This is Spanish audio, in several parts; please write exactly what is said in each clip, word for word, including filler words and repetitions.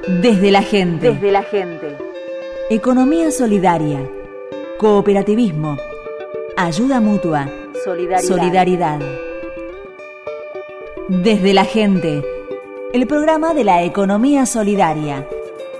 Desde la gente. Desde la gente. Economía solidaria. Cooperativismo. Ayuda mutua. Solidaridad. Solidaridad. Desde la gente. El programa de la economía solidaria.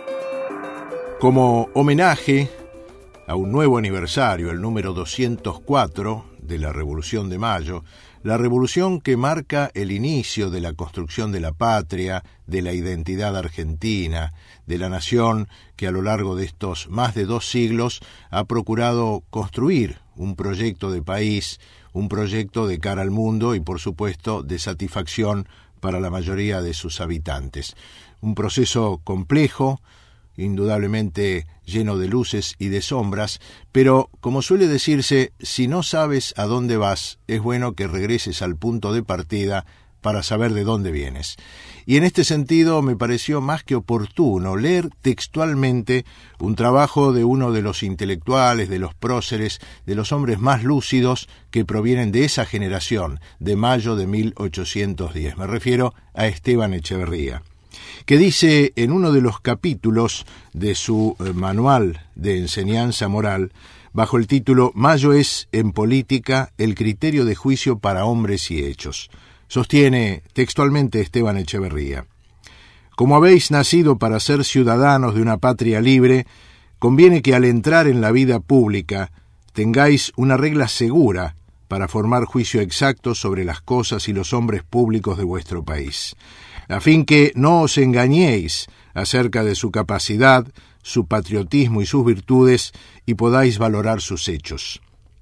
Como homenaje a un nuevo aniversario, el número doscientos cuatro de la Revolución de Mayo, la revolución que marca el inicio de la construcción de la patria, de la identidad argentina, de la nación que a lo largo de estos más de dos siglos ha procurado construir un proyecto de país, un proyecto de cara al mundo y, por supuesto, de satisfacción para la mayoría de sus habitantes. Un proceso complejo, indudablemente lleno de luces y de sombras, pero, como suele decirse, si no sabes a dónde vas, es bueno que regreses al punto de partida para saber de dónde vienes. Y en este sentido me pareció más que oportuno leer textualmente un trabajo de uno de los intelectuales, de los próceres, de los hombres más lúcidos que provienen de esa generación, de mayo de mil ochocientos diez. Me refiero a Esteban Echeverría, que dice en uno de los capítulos de su eh, manual de enseñanza moral, bajo el título «Mayo es, en política, el criterio de juicio para hombres y hechos». Sostiene textualmente Esteban Echeverría: «Como habéis nacido para ser ciudadanos de una patria libre, conviene que al entrar en la vida pública tengáis una regla segura para formar juicio exacto sobre las cosas y los hombres públicos de vuestro país, a fin que no os engañéis acerca de su capacidad, su patriotismo y sus virtudes, y podáis valorar sus hechos.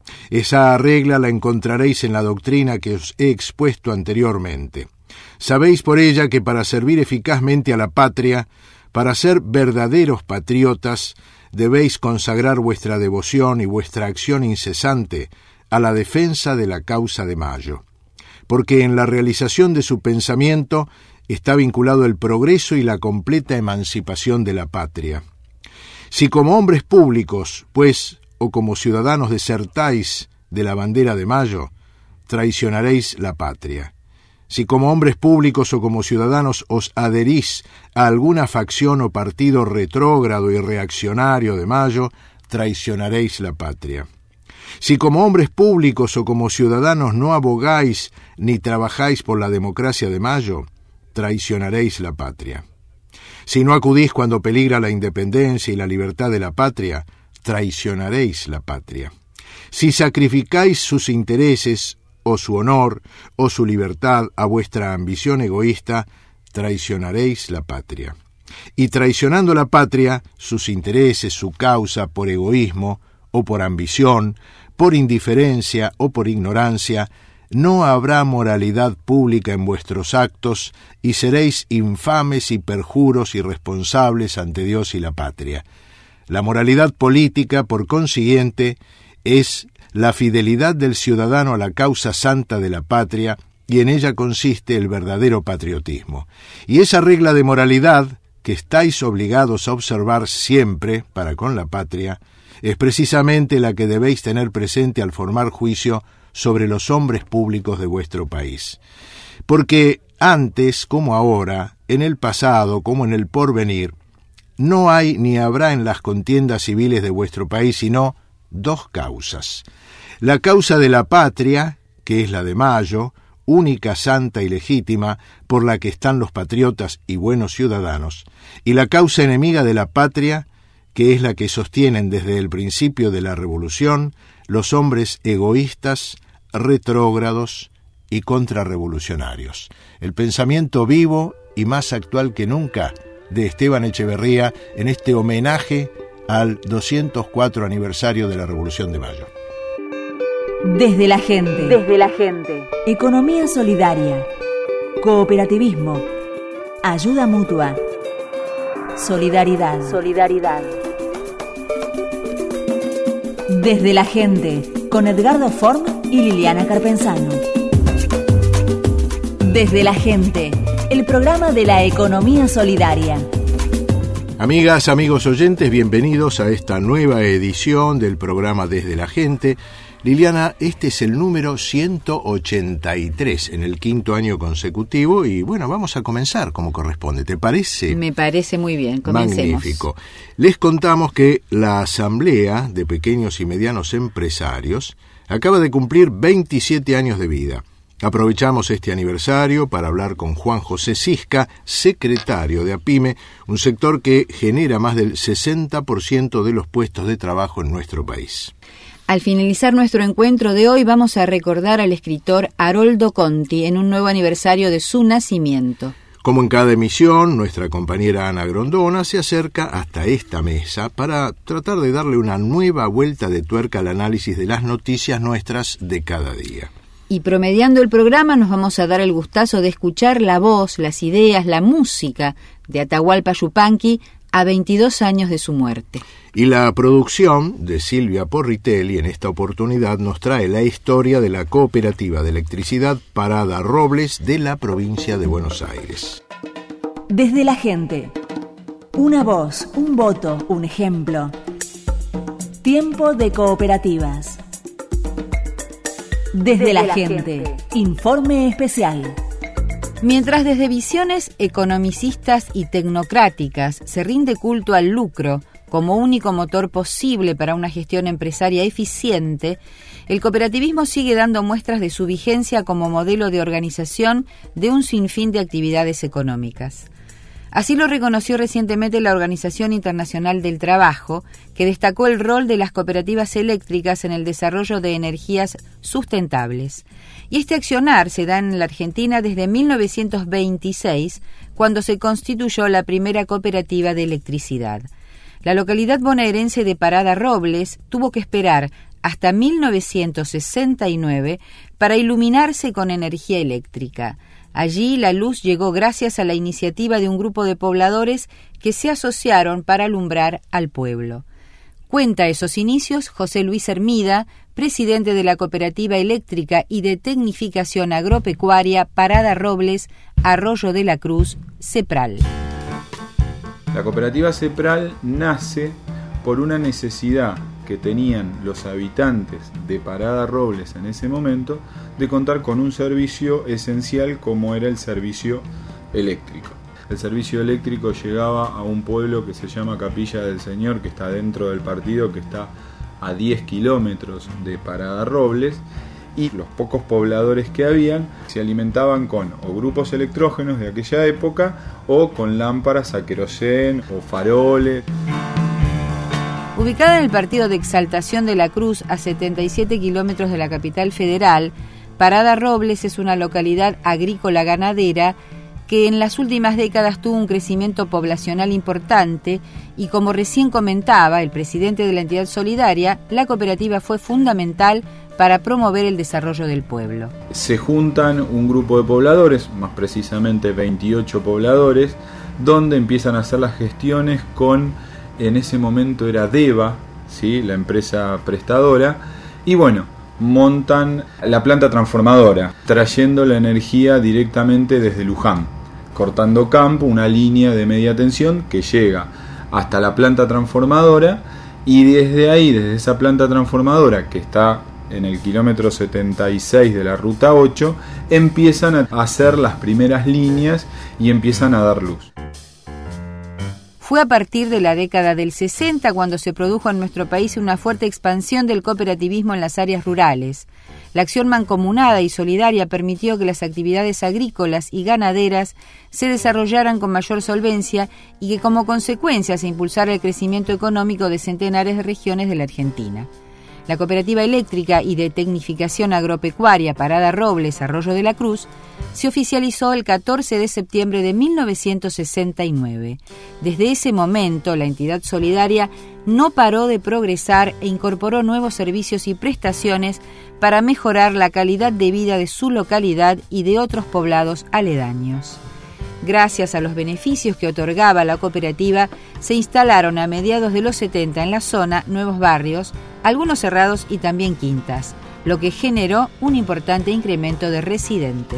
Esa regla la encontraréis en la doctrina que os he expuesto anteriormente. Sabéis por ella que para servir eficazmente a la patria, para ser verdaderos patriotas, debéis consagrar vuestra devoción y vuestra acción incesante a la defensa de la causa de Mayo, porque en la realización de su pensamiento está vinculado el progreso y la completa emancipación de la patria. Si como hombres públicos, pues, o como ciudadanos desertáis de la bandera de Mayo, traicionaréis la patria. Si como hombres públicos o como ciudadanos os adherís a alguna facción o partido retrógrado y reaccionario de Mayo, traicionaréis la patria. Si como hombres públicos o como ciudadanos no abogáis ni trabajáis por la democracia de Mayo, traicionaréis la patria. Si no acudís cuando peligra la independencia y la libertad de la patria, traicionaréis la patria. Si sacrificáis sus intereses, o su honor, o su libertad a vuestra ambición egoísta, traicionaréis la patria. Y traicionando la patria, sus intereses, su causa, por egoísmo, o por ambición, por indiferencia o por ignorancia, no habrá moralidad pública en vuestros actos y seréis infames y perjuros irresponsables ante Dios y la patria. La moralidad política, por consiguiente, es la fidelidad del ciudadano a la causa santa de la patria, y en ella consiste el verdadero patriotismo. Y esa regla de moralidad, que estáis obligados a observar siempre para con la patria, es precisamente la que debéis tener presente al formar juicio sobre los hombres públicos de vuestro país. Porque antes como ahora, en el pasado como en el porvenir, no hay ni habrá en las contiendas civiles de vuestro país sino dos causas. La causa de la patria, que es la de Mayo, única, santa y legítima, por la que están los patriotas y buenos ciudadanos, y la causa enemiga de la patria, que es la que sostienen desde el principio de la revolución los hombres egoístas, retrógrados y contrarrevolucionarios. El pensamiento vivo y más actual que nunca de Esteban Echeverría en este homenaje al doscientos cuatro aniversario de la Revolución de Mayo. Desde la gente. Desde la gente. Economía solidaria. Cooperativismo. Ayuda mutua. Solidaridad. Solidaridad. Desde la gente, con Edgardo Form y Liliana Carpenzano. Desde la gente, el programa de la economía solidaria. Amigas, amigos oyentes, bienvenidos a esta nueva edición del programa Desde la Gente, Liliana, este es el número ciento ochenta y tres en el quinto año consecutivo y bueno, vamos a comenzar como corresponde. ¿Te parece? Me parece muy bien, comencemos. Magnífico. Les contamos que la Asamblea de Pequeños y Medianos Empresarios acaba de cumplir veintisiete años de vida. Aprovechamos este aniversario para hablar con Juan José Cisca, secretario de APYME, un sector que genera más del sesenta por ciento de los puestos de trabajo en nuestro país. Al finalizar nuestro encuentro de hoy vamos a recordar al escritor Haroldo Conti en un nuevo aniversario de su nacimiento. Como en cada emisión, nuestra compañera Ana Grondona se acerca hasta esta mesa para tratar de darle una nueva vuelta de tuerca al análisis de las noticias nuestras de cada día. Y promediando el programa nos vamos a dar el gustazo de escuchar la voz, las ideas, la música de Atahualpa Yupanqui a veintidós años de su muerte. Y la producción de Silvia Porritelli en esta oportunidad nos trae la historia de la Cooperativa de Electricidad Parada Robles de la provincia de Buenos Aires. Desde la gente. Una voz, un voto, un ejemplo. Tiempo de cooperativas. Desde la gente. Informe especial. Mientras desde visiones economicistas y tecnocráticas se rinde culto al lucro como único motor posible para una gestión empresaria eficiente, el cooperativismo sigue dando muestras de su vigencia como modelo de organización de un sinfín de actividades económicas. Así lo reconoció recientemente la Organización Internacional del Trabajo, que destacó el rol de las cooperativas eléctricas en el desarrollo de energías sustentables. Y este accionar se da en la Argentina desde mil novecientos veintiséis, cuando se constituyó la primera cooperativa de electricidad. La localidad bonaerense de Parada Robles tuvo que esperar hasta mil novecientos sesenta y nueve para iluminarse con energía eléctrica. Allí la luz llegó gracias a la iniciativa de un grupo de pobladores que se asociaron para alumbrar al pueblo. Cuenta esos inicios José Luis Hermida, presidente de la Cooperativa Eléctrica y de Tecnificación Agropecuaria Parada Robles, Arroyo de la Cruz, CEPRAL. La cooperativa CEPRAL nace por una necesidad que tenían los habitantes de Parada Robles en ese momento de contar con un servicio esencial como era el servicio eléctrico. El servicio eléctrico llegaba a un pueblo que se llama Capilla del Señor, que está dentro del partido, que está a diez kilómetros de Parada Robles, y los pocos pobladores que habían se alimentaban con o grupos electrógenos de aquella época o con lámparas a querosén o faroles. Ubicada en el partido de Exaltación de la Cruz, a setenta y siete kilómetros de la capital federal, Parada Robles es una localidad agrícola-ganadera que en las últimas décadas tuvo un crecimiento poblacional importante y, como recién comentaba el presidente de la entidad solidaria, la cooperativa fue fundamental para promover el desarrollo del pueblo. Se juntan un grupo de pobladores, más precisamente veintiocho pobladores, donde empiezan a hacer las gestiones con, en ese momento era DEVA, ¿sí?, la empresa prestadora, y bueno, montan la planta transformadora, trayendo la energía directamente desde Luján, cortando campo, una línea de media tensión que llega hasta la planta transformadora, y desde ahí, desde esa planta transformadora que está en el kilómetro setenta y seis de la ruta ocho, empiezan a hacer las primeras líneas y empiezan a dar luz. Fue a partir de la década del sesenta cuando se produjo en nuestro país una fuerte expansión del cooperativismo en las áreas rurales. La acción mancomunada y solidaria permitió que las actividades agrícolas y ganaderas se desarrollaran con mayor solvencia y que como consecuencia se impulsara el crecimiento económico de centenares de regiones de la Argentina. La Cooperativa Eléctrica y de Tecnificación Agropecuaria Parada Robles, Arroyo de la Cruz, se oficializó el catorce de septiembre de mil novecientos sesenta y nueve. Desde ese momento, la entidad solidaria no paró de progresar e incorporó nuevos servicios y prestaciones para mejorar la calidad de vida de su localidad y de otros poblados aledaños. Gracias a los beneficios que otorgaba la cooperativa, se instalaron a mediados de los setenta en la zona nuevos barrios, algunos cerrados y también quintas, lo que generó un importante incremento de residentes.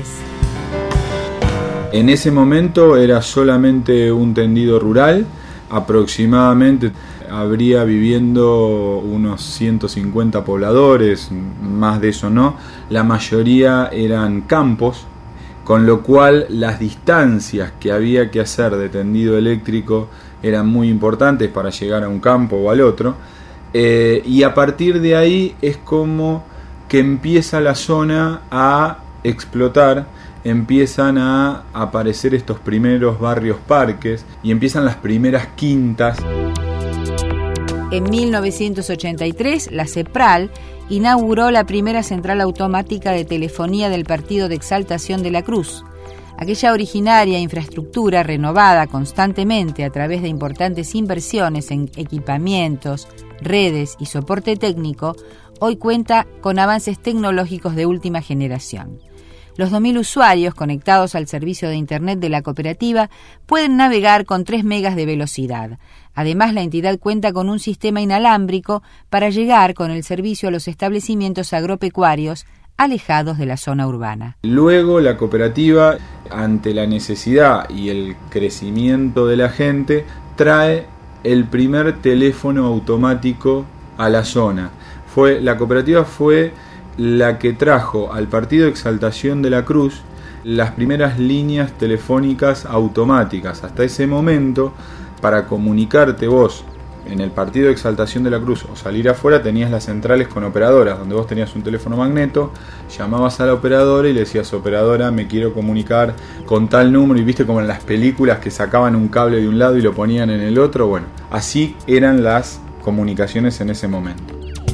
En ese momento era solamente un tendido rural, aproximadamente habría viviendo unos ciento cincuenta pobladores, más de eso no, la mayoría eran campos, con lo cual las distancias que había que hacer de tendido eléctrico eran muy importantes para llegar a un campo o al otro, eh, y a partir de ahí es como que empieza la zona a explotar, empiezan a aparecer estos primeros barrios parques y empiezan las primeras quintas. En mil novecientos ochenta y tres, la CEPRAL inauguró la primera central automática de telefonía del partido de Exaltación de la Cruz. Aquella originaria infraestructura renovada constantemente a través de importantes inversiones en equipamientos, redes y soporte técnico, hoy cuenta con avances tecnológicos de última generación. Los dos mil usuarios conectados al servicio de Internet de la cooperativa pueden navegar con tres megas de velocidad. Además, la entidad cuenta con un sistema inalámbrico para llegar con el servicio a los establecimientos agropecuarios alejados de la zona urbana. Luego, la cooperativa, ante la necesidad y el crecimiento de la gente, trae el primer teléfono automático a la zona. Fue, la cooperativa fue la que trajo al partido de Exaltación de la Cruz las primeras líneas telefónicas automáticas. Hasta ese momento, para comunicarte vos en el partido de Exaltación de la Cruz o salir afuera, tenías las centrales con operadoras, donde vos tenías un teléfono magneto, llamabas a la operadora y le decías: operadora, me quiero comunicar con tal número, y viste como en las películas que sacaban un cable de un lado y lo ponían en el otro. Bueno, así eran las comunicaciones en ese momento.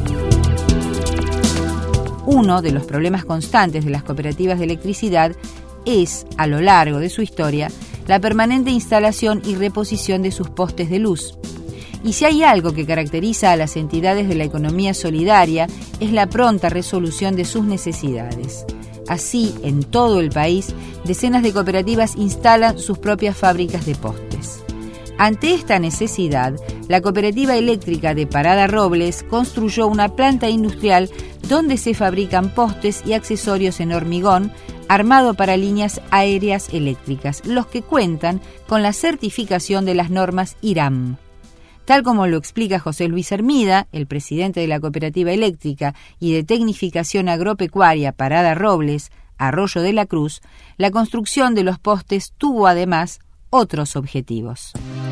Uno de los problemas constantes de las cooperativas de electricidad es, a lo largo de su historia, la permanente instalación y reposición de sus postes de luz. Y si hay algo que caracteriza a las entidades de la economía solidaria, es la pronta resolución de sus necesidades. Así, en todo el país, decenas de cooperativas instalan sus propias fábricas de postes. Ante esta necesidad, la Cooperativa Eléctrica de Parada Robles construyó una planta industrial donde se fabrican postes y accesorios en hormigón armado para líneas aéreas eléctricas, los que cuentan con la certificación de las normas IRAM. Tal como lo explica José Luis Hermida, el presidente de la Cooperativa Eléctrica y de Tecnificación Agropecuaria Parada Robles, Arroyo de la Cruz, la construcción de los postes tuvo además otros objetivos.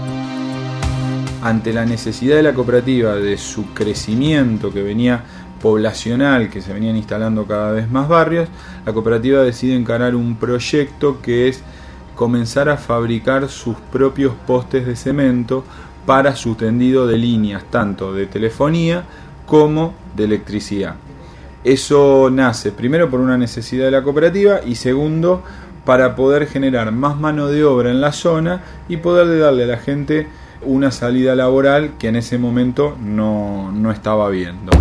Ante la necesidad de la cooperativa de su crecimiento que venía poblacional, que se venían instalando cada vez más barrios, la cooperativa decide encarar un proyecto que es comenzar a fabricar sus propios postes de cemento para su tendido de líneas, tanto de telefonía como de electricidad. Eso nace primero por una necesidad de la cooperativa y segundo para poder generar más mano de obra en la zona y poder darle a la gente una salida laboral que en ese momento no, no estaba viendo.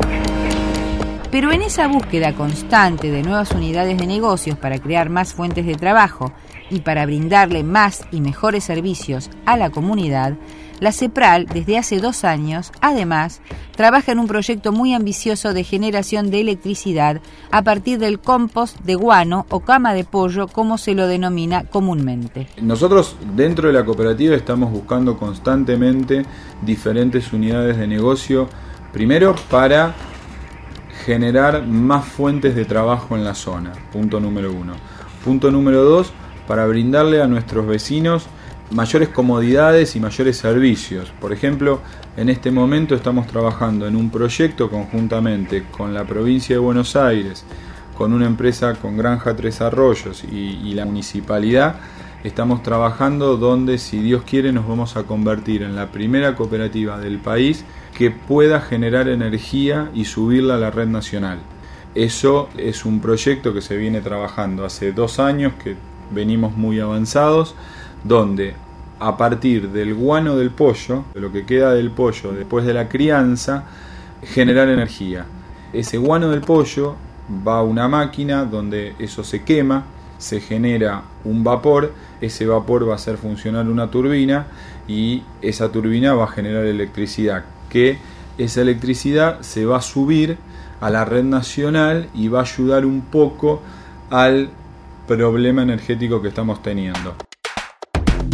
Pero en esa búsqueda constante de nuevas unidades de negocios para crear más fuentes de trabajo y para brindarle más y mejores servicios a la comunidad, la CEPRAL, desde hace dos años, además, trabaja en un proyecto muy ambicioso de generación de electricidad a partir del compost de guano o cama de pollo, como se lo denomina comúnmente. Nosotros, dentro de la cooperativa, estamos buscando constantemente diferentes unidades de negocio, primero para generar más fuentes de trabajo en la zona, punto número uno. Punto número dos, para brindarle a nuestros vecinos mayores comodidades y mayores servicios. Por ejemplo, en este momento estamos trabajando en un proyecto conjuntamente con la provincia de Buenos Aires, con una empresa con Granja Tres Arroyos y, y la municipalidad. Estamos trabajando donde, si Dios quiere, nos vamos a convertir en la primera cooperativa del país que pueda generar energía y subirla a la red nacional. Eso es un proyecto que se viene trabajando hace dos años, que venimos muy avanzados, donde a partir del guano del pollo, de lo que queda del pollo después de la crianza, generar energía. Ese guano del pollo va a una máquina donde eso se quema, se genera un vapor, ese vapor va a hacer funcionar una turbina y esa turbina va a generar electricidad, que esa electricidad se va a subir a la red nacional y va a ayudar un poco al problema energético que estamos teniendo.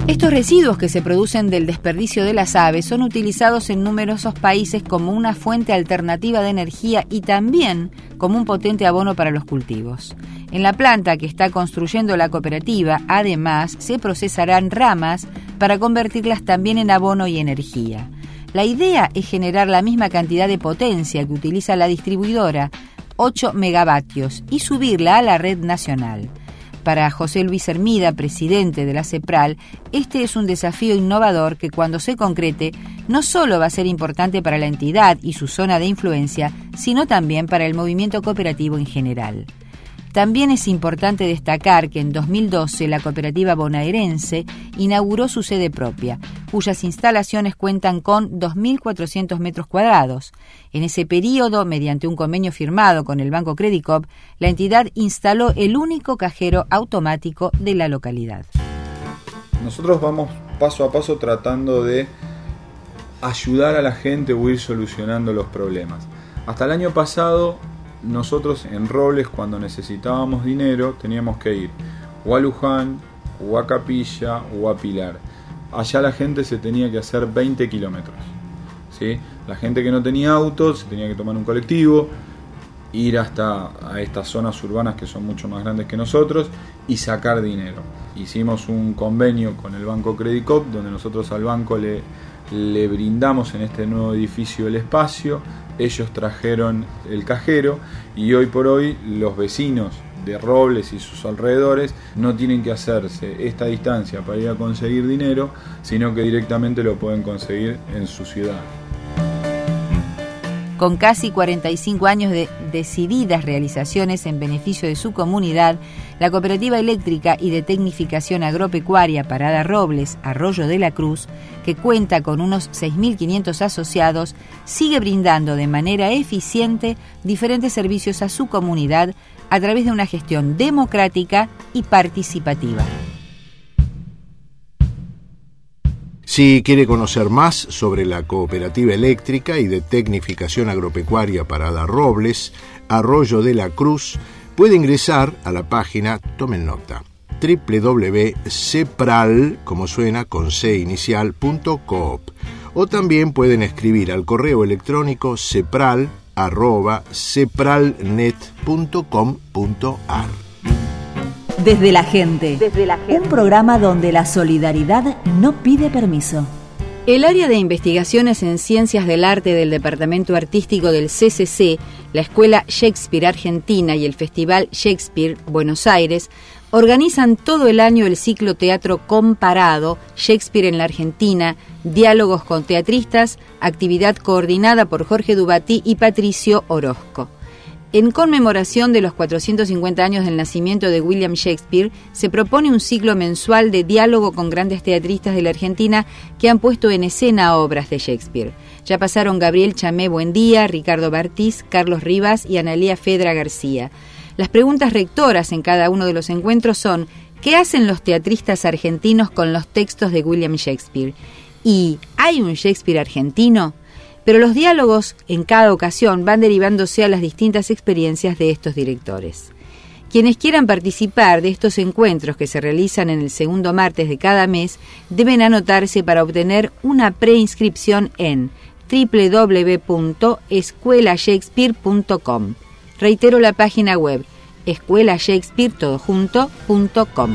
Estos residuos que se producen del desperdicio de las aves son utilizados en numerosos países como una fuente alternativa de energía y también como un potente abono para los cultivos. En la planta que está construyendo la cooperativa, además, se procesarán ramas para convertirlas también en abono y energía. La idea es generar la misma cantidad de potencia que utiliza la distribuidora, ocho megavatios, y subirla a la red nacional. Para José Luis Hermida, presidente de la CEPRAL, este es un desafío innovador que cuando se concrete no solo va a ser importante para la entidad y su zona de influencia, sino también para el movimiento cooperativo en general. También es importante destacar que en dos mil doce la cooperativa bonaerense inauguró su sede propia, cuyas instalaciones cuentan con dos mil cuatrocientos metros cuadrados. En ese periodo, mediante un convenio firmado con el Banco Credicop, la entidad instaló el único cajero automático de la localidad. Nosotros vamos paso a paso tratando de ayudar a la gente o ir solucionando los problemas. Hasta el año pasado, nosotros en Robles, cuando necesitábamos dinero, teníamos que ir o a Luján, o a Capilla, o a Pilar. Allá la gente se tenía que hacer veinte kilómetros, ¿sí? La gente que no tenía autos se tenía que tomar un colectivo, ir hasta a estas zonas urbanas que son mucho más grandes que nosotros y sacar dinero. Hicimos un convenio con el Banco Credicop, donde nosotros al banco le, le brindamos en este nuevo edificio el espacio. Ellos trajeron el cajero y hoy por hoy los vecinos de Robles y sus alrededores no tienen que hacerse esta distancia para ir a conseguir dinero, sino que directamente lo pueden conseguir en su ciudad. Con casi cuarenta y cinco años de decididas realizaciones en beneficio de su comunidad, la Cooperativa Eléctrica y de Tecnificación Agropecuaria Parada Robles, Arroyo de la Cruz, que cuenta con unos seis mil quinientos asociados, sigue brindando de manera eficiente diferentes servicios a su comunidad a través de una gestión democrática y participativa. Si quiere conocer más sobre la Cooperativa Eléctrica y de Tecnificación Agropecuaria Parada Robles, Arroyo de la Cruz, puede ingresar a la página, tomen nota, doble u doble u doble u punto cepral, como suena con C inicial, punto coop, o también pueden escribir al correo electrónico cepral arroba cepralnet punto com punto ar. Desde la gente, Desde la gente. un programa donde la solidaridad no pide permiso. El área de investigaciones en ciencias del arte del Departamento Artístico del C C C, la Escuela Shakespeare Argentina y el Festival Shakespeare Buenos Aires organizan todo el año el ciclo Teatro Comparado, Shakespeare en la Argentina, diálogos con teatristas, actividad coordinada por Jorge Dubatí y Patricio Orozco. En conmemoración de los cuatrocientos cincuenta años del nacimiento de William Shakespeare, se propone un ciclo mensual de diálogo con grandes teatristas de la Argentina que han puesto en escena obras de Shakespeare. Ya pasaron Gabriel Chamé Buendía, Ricardo Bartiz, Carlos Rivas y Analía Fedra García. Las preguntas rectoras en cada uno de los encuentros son: ¿qué hacen los teatristas argentinos con los textos de William Shakespeare? ¿Y hay un Shakespeare argentino? Pero los diálogos en cada ocasión van derivándose a las distintas experiencias de estos directores. Quienes quieran participar de estos encuentros que se realizan en el segundo martes de cada mes deben anotarse para obtener una preinscripción en doble u doble u doble u punto escuela shakespeare punto com. Reitero la página web escuela shakespeare todo junto punto com.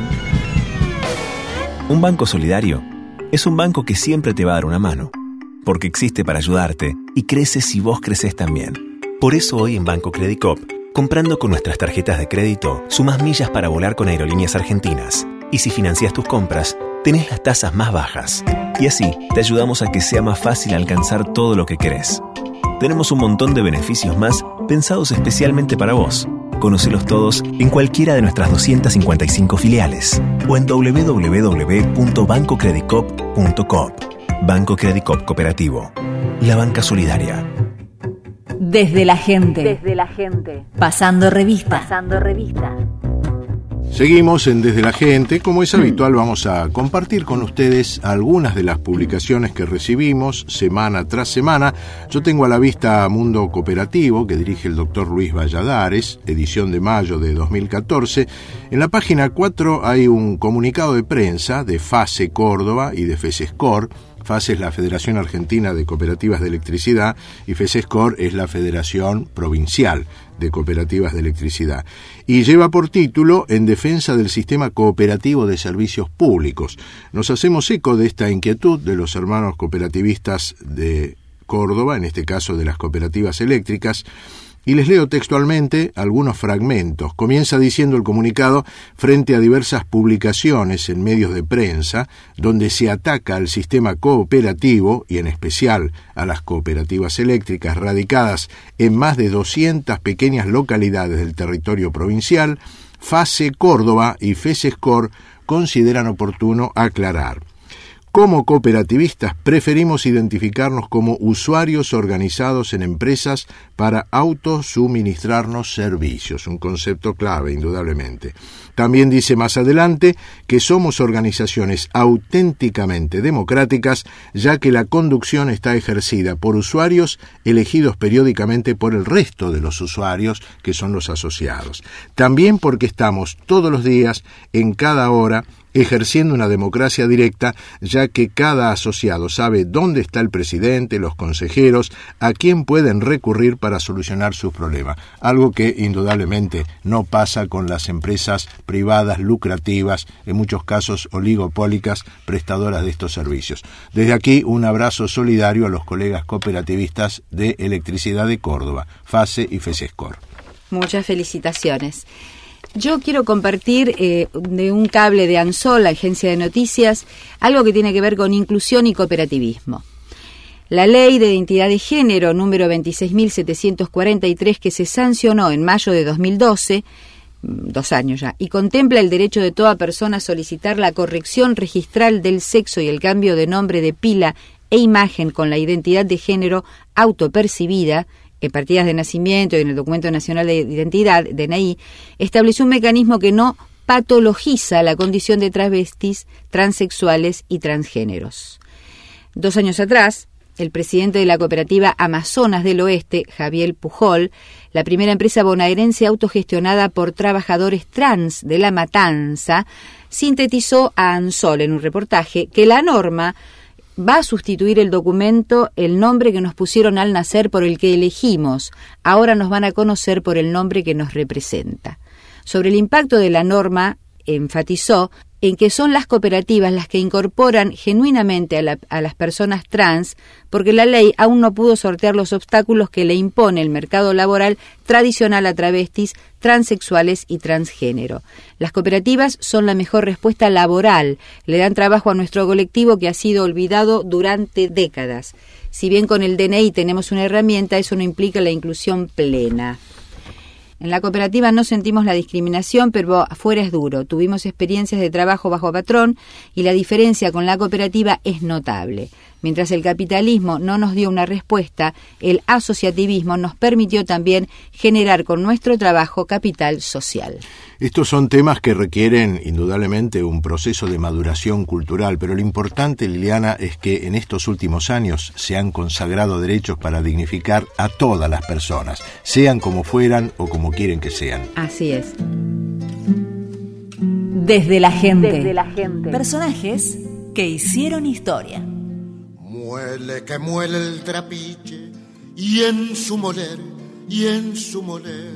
Un banco solidario es un banco que siempre te va a dar una mano, porque existe para ayudarte y crece si vos creces también. Por eso hoy en Banco Credicop, comprando con nuestras tarjetas de crédito, sumás millas para volar con Aerolíneas Argentinas. Y si financias tus compras, tenés las tasas más bajas. Y así te ayudamos a que sea más fácil alcanzar todo lo que querés. Tenemos un montón de beneficios más pensados especialmente para vos. Conocelos todos en cualquiera de nuestras doscientas cincuenta y cinco filiales o en doble u doble u doble u punto banco credicop punto coop. Banco Credicop Cooperativo, la banca solidaria. Desde la gente, Desde la gente. pasando revista. Pasando revista. Seguimos en Desde la Gente. Como es habitual, vamos a compartir con ustedes algunas de las publicaciones que recibimos semana tras semana. Yo tengo a la vista Mundo Cooperativo, que dirige el doctor Luis Valladares, edición de mayo de dos mil catorce. En la página cuatro hay un comunicado de prensa de FACE Córdoba y de FESESCOR. FACE es la Federación Argentina de Cooperativas de Electricidad y FESESCOR es la Federación Provincial de Cooperativas de Electricidad. Y lleva por título En defensa del sistema cooperativo de servicios públicos. Nos hacemos eco de esta inquietud de los hermanos cooperativistas de Córdoba, en este caso de las cooperativas eléctricas, y les leo textualmente algunos fragmentos. Comienza diciendo el comunicado: frente a diversas publicaciones en medios de prensa donde se ataca al sistema cooperativo y en especial a las cooperativas eléctricas radicadas en más de doscientas pequeñas localidades del territorio provincial, FACE Córdoba y FESESCOR consideran oportuno aclarar. Como cooperativistas preferimos identificarnos como usuarios organizados en empresas para autosuministrarnos servicios, un concepto clave, indudablemente. También dice más adelante que somos organizaciones auténticamente democráticas, ya que la conducción está ejercida por usuarios elegidos periódicamente por el resto de los usuarios, que son los asociados. También porque estamos todos los días, en cada hora, ejerciendo una democracia directa, ya que cada asociado sabe dónde está el presidente, los consejeros, a quién pueden recurrir para solucionar sus problemas, algo que indudablemente no pasa con las empresas privadas lucrativas, en muchos casos oligopólicas, prestadoras de estos servicios. Desde aquí, un abrazo solidario a los colegas cooperativistas de Electricidad de Córdoba, FACE y FESESCOR. Muchas felicitaciones. Yo quiero compartir eh, de un cable de ANSOL, la agencia de noticias, algo que tiene que ver con inclusión y cooperativismo. La Ley de Identidad de Género número veintiséis mil setecientos cuarenta y tres, que se sancionó en mayo de dos mil doce, dos años ya, y contempla el derecho de toda persona a solicitar la corrección registral del sexo y el cambio de nombre de pila e imagen con la identidad de género autopercibida, en partidas de nacimiento y en el Documento Nacional de Identidad, D N I, estableció un mecanismo que no patologiza la condición de travestis, transexuales y transgéneros. Dos años atrás, el presidente de la cooperativa Amazonas del Oeste, Javier Pujol, la primera empresa bonaerense autogestionada por trabajadores trans de La Matanza, sintetizó a ANSOL en un reportaje que la norma va a sustituir el documento, el nombre que nos pusieron al nacer por el que elegimos. Ahora nos van a conocer por el nombre que nos representa. Sobre el impacto de la norma, enfatizó en que son las cooperativas las que incorporan genuinamente a, la, a las personas trans, porque la ley aún no pudo sortear los obstáculos que le impone el mercado laboral tradicional a travestis, transexuales y transgénero. Las cooperativas son la mejor respuesta laboral, le dan trabajo a nuestro colectivo que ha sido olvidado durante décadas. Si bien con el D N I tenemos una herramienta, eso no implica la inclusión plena. En la cooperativa no sentimos la discriminación, pero afuera es duro. Tuvimos experiencias de trabajo bajo patrón y la diferencia con la cooperativa es notable. Mientras el capitalismo no nos dio una respuesta, el asociativismo nos permitió también generar con nuestro trabajo capital social. Estos son temas que requieren indudablemente un proceso de maduración cultural, pero lo importante, Liliana, es que en estos últimos años se han consagrado derechos para dignificar a todas las personas, sean como fueran o como quieren que sean. Así es. Desde la gente. Desde la gente. Personajes que hicieron historia. Muele que muele el trapiche y en su moler, y en su moler,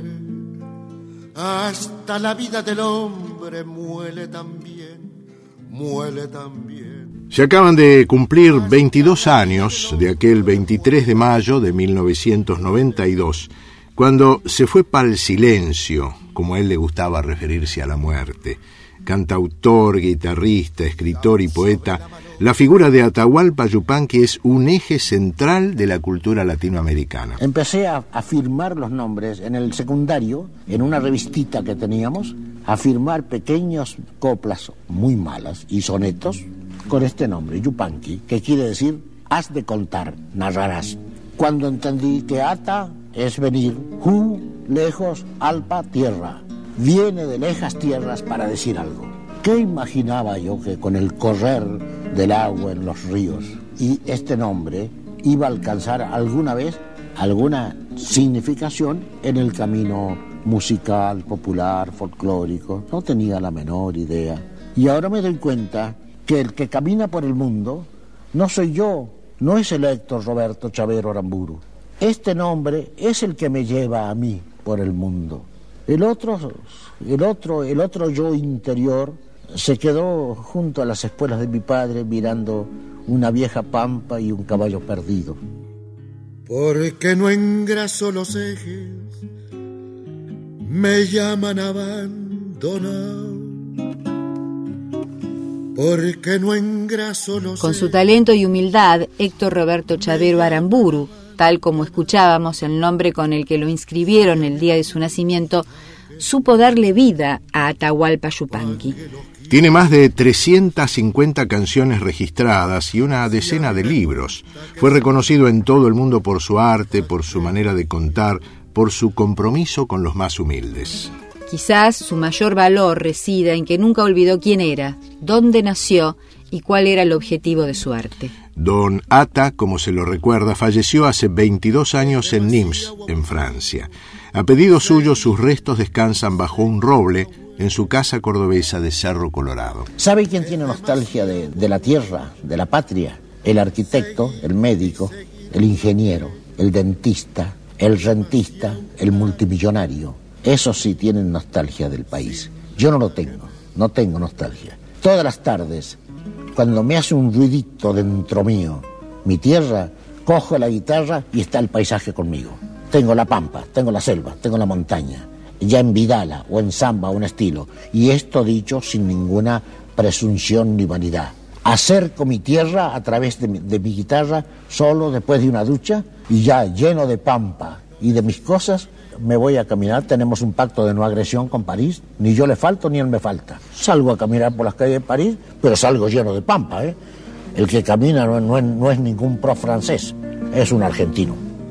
hasta la vida del hombre muele también, muele también. Se acaban de cumplir veintidós años de aquel veintitrés de mayo de mil novecientos noventa y dos, cuando se fue pa'l silencio, como a él le gustaba referirse a la muerte. Cantautor, guitarrista, escritor y poeta, la figura de Atahualpa Yupanqui es un eje central de la cultura latinoamericana. Empecé a, a firmar los nombres en el secundario, en una revistita que teníamos, a firmar pequeños coplas muy malas y sonetos con este nombre, Yupanqui, que quiere decir has de contar, narrarás. Cuando entendí que ata es venir, hu, lejos, alpa, tierra. viene de lejas tierras para decir algo. ¿Qué imaginaba yo que con el correr del agua en los ríos y este nombre iba a alcanzar alguna vez alguna significación en el camino musical, popular, folclórico? No tenía la menor idea. Y ahora me doy cuenta que el que camina por el mundo no soy yo, no es el Héctor Roberto Chavero Aramburu. Este nombre es el que me lleva a mí por el mundo. El otro, el otro, el otro yo interior se quedó junto a las espuelas de mi padre mirando una vieja pampa y un caballo perdido. Porque no engraso los ejes, me llaman abandonado. Porque no engraso los Con su talento y humildad, Héctor Roberto Chavero Aramburu, tal como escuchábamos el nombre con el que lo inscribieron el día de su nacimiento, supo darle vida a Atahualpa Yupanqui. Tiene más de trescientas cincuenta canciones registradas y una decena de libros. Fue reconocido en todo el mundo por su arte, por su manera de contar, por su compromiso con los más humildes. Quizás su mayor valor resida en que nunca olvidó quién era, dónde nació y cuál era el objetivo de su arte. Don Ata, como se lo recuerda, falleció hace veintidós años en Nimes, en Francia. A pedido suyo, sus restos descansan bajo un roble en su casa cordobesa de Cerro Colorado. ¿Sabe quién tiene nostalgia de, de la tierra, de la patria? El arquitecto, el médico, el ingeniero, el dentista, el rentista, el multimillonario. Esos sí tienen nostalgia del país. Yo no lo tengo, no tengo nostalgia. Todas las tardes, cuando me hace un ruidito dentro mío, mi tierra, cojo la guitarra y está el paisaje conmigo. Tengo la pampa, tengo la selva, tengo la montaña, ya en vidala o en samba o en estilo. Y esto dicho sin ninguna presunción ni vanidad. Acerco mi tierra a través de mi, de mi guitarra solo después de una ducha y ya lleno de pampa y de mis cosas, me voy a caminar. Tenemos un pacto de no agresión con París, ni yo le falto ni él me falta. Salgo a caminar por las calles de París, pero salgo lleno de pampa, ¿eh? El que camina no, no, no es ningún pro francés, es un argentino.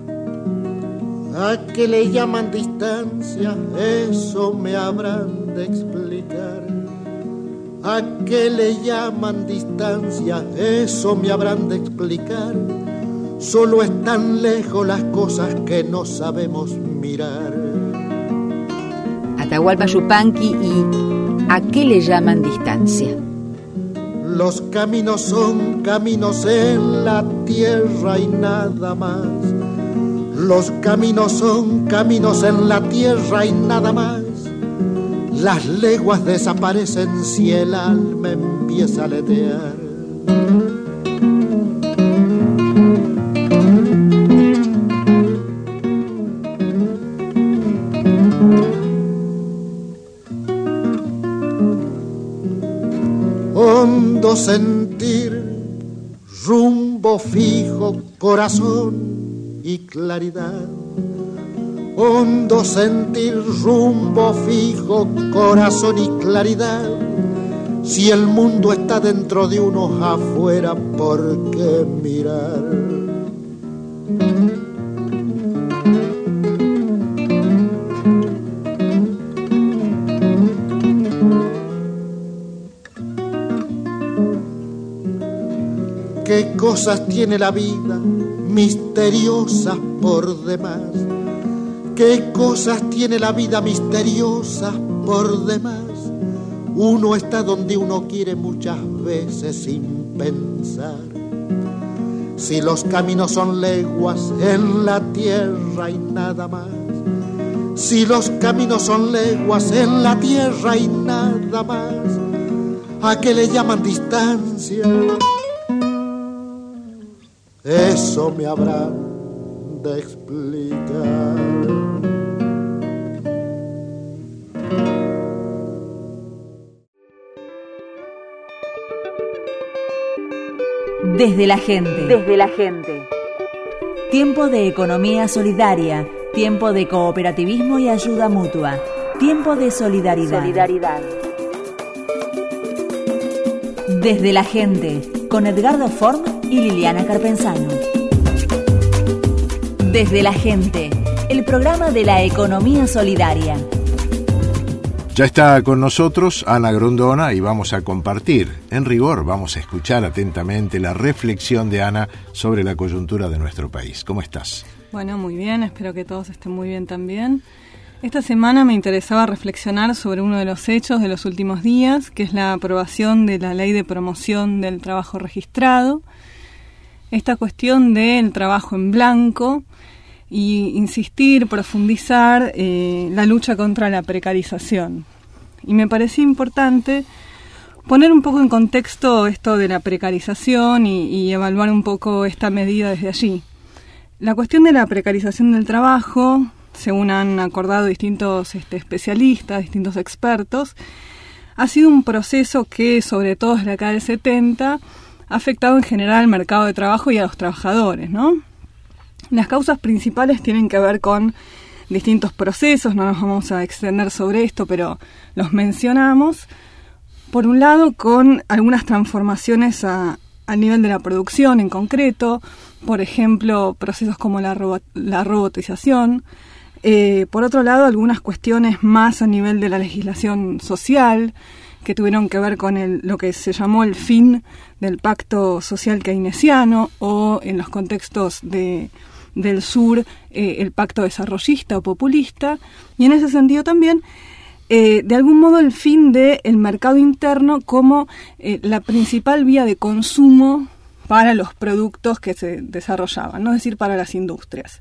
¿A qué le llaman distancia? Eso me habrán de explicar. ¿A qué le llaman distancia? Eso me habrán de explicar. Solo están lejos las cosas que no sabemos mirar. Atahualpa Yupanqui y ¿a qué le llaman distancia? Los caminos son caminos en la tierra y nada más. Los caminos son caminos en la tierra y nada más. Las leguas desaparecen si el alma empieza a aletear. Hondo sentir, rumbo fijo, corazón y claridad. Hondo sentir, rumbo fijo, corazón y claridad. Si el mundo está dentro de uno, afuera, ¿por qué mirar? ¿Qué cosas tiene la vida, misteriosas por demás? ¿Qué cosas tiene la vida, misteriosas por demás? Uno está donde uno quiere muchas veces sin pensar. Si los caminos son leguas en la tierra y nada más. Si los caminos son leguas en la tierra y nada más. ¿A qué le llaman distancia? Eso me habrá de explicar. Desde la gente. Desde la gente. Tiempo de economía solidaria. Tiempo de cooperativismo y ayuda mutua. Tiempo de solidaridad. Solidaridad. Desde la gente. Con Edgardo Form y Liliana Carpenzano. Desde la gente. El programa de la economía solidaria. Ya está con nosotros Ana Grondona y vamos a compartir, en rigor, vamos a escuchar atentamente la reflexión de Ana sobre la coyuntura de nuestro país. ¿Cómo estás? Bueno, muy bien, espero que todos estén muy bien también. Esta semana me interesaba reflexionar sobre uno de los hechos de los últimos días, que es la aprobación de la Ley de Promoción del Trabajo Registrado. Esta cuestión del trabajo en blanco y insistir, profundizar eh, la lucha contra la precarización. Y me parecía importante poner un poco en contexto esto de la precarización y, y evaluar un poco esta medida desde allí. La cuestión de la precarización del trabajo, según han acordado distintos este, especialistas, distintos expertos, ha sido un proceso que, sobre todo desde la década del setenta, ha afectado en general al mercado de trabajo y a los trabajadores, ¿no? Las causas principales tienen que ver con distintos procesos, no nos vamos a extender sobre esto, pero los mencionamos. Por un lado, con algunas transformaciones a, a nivel de la producción en concreto, por ejemplo, procesos como la, robot, la robotización. Eh, por otro lado, algunas cuestiones más a nivel de la legislación social, que tuvieron que ver con el, lo que se llamó el fin del pacto social keynesiano, o en los contextos de, del sur, eh, el pacto desarrollista o populista, y en ese sentido también, eh, de algún modo, el fin del mercado interno como eh, la principal vía de consumo para los productos que se desarrollaban, ¿no? Es decir, para las industrias.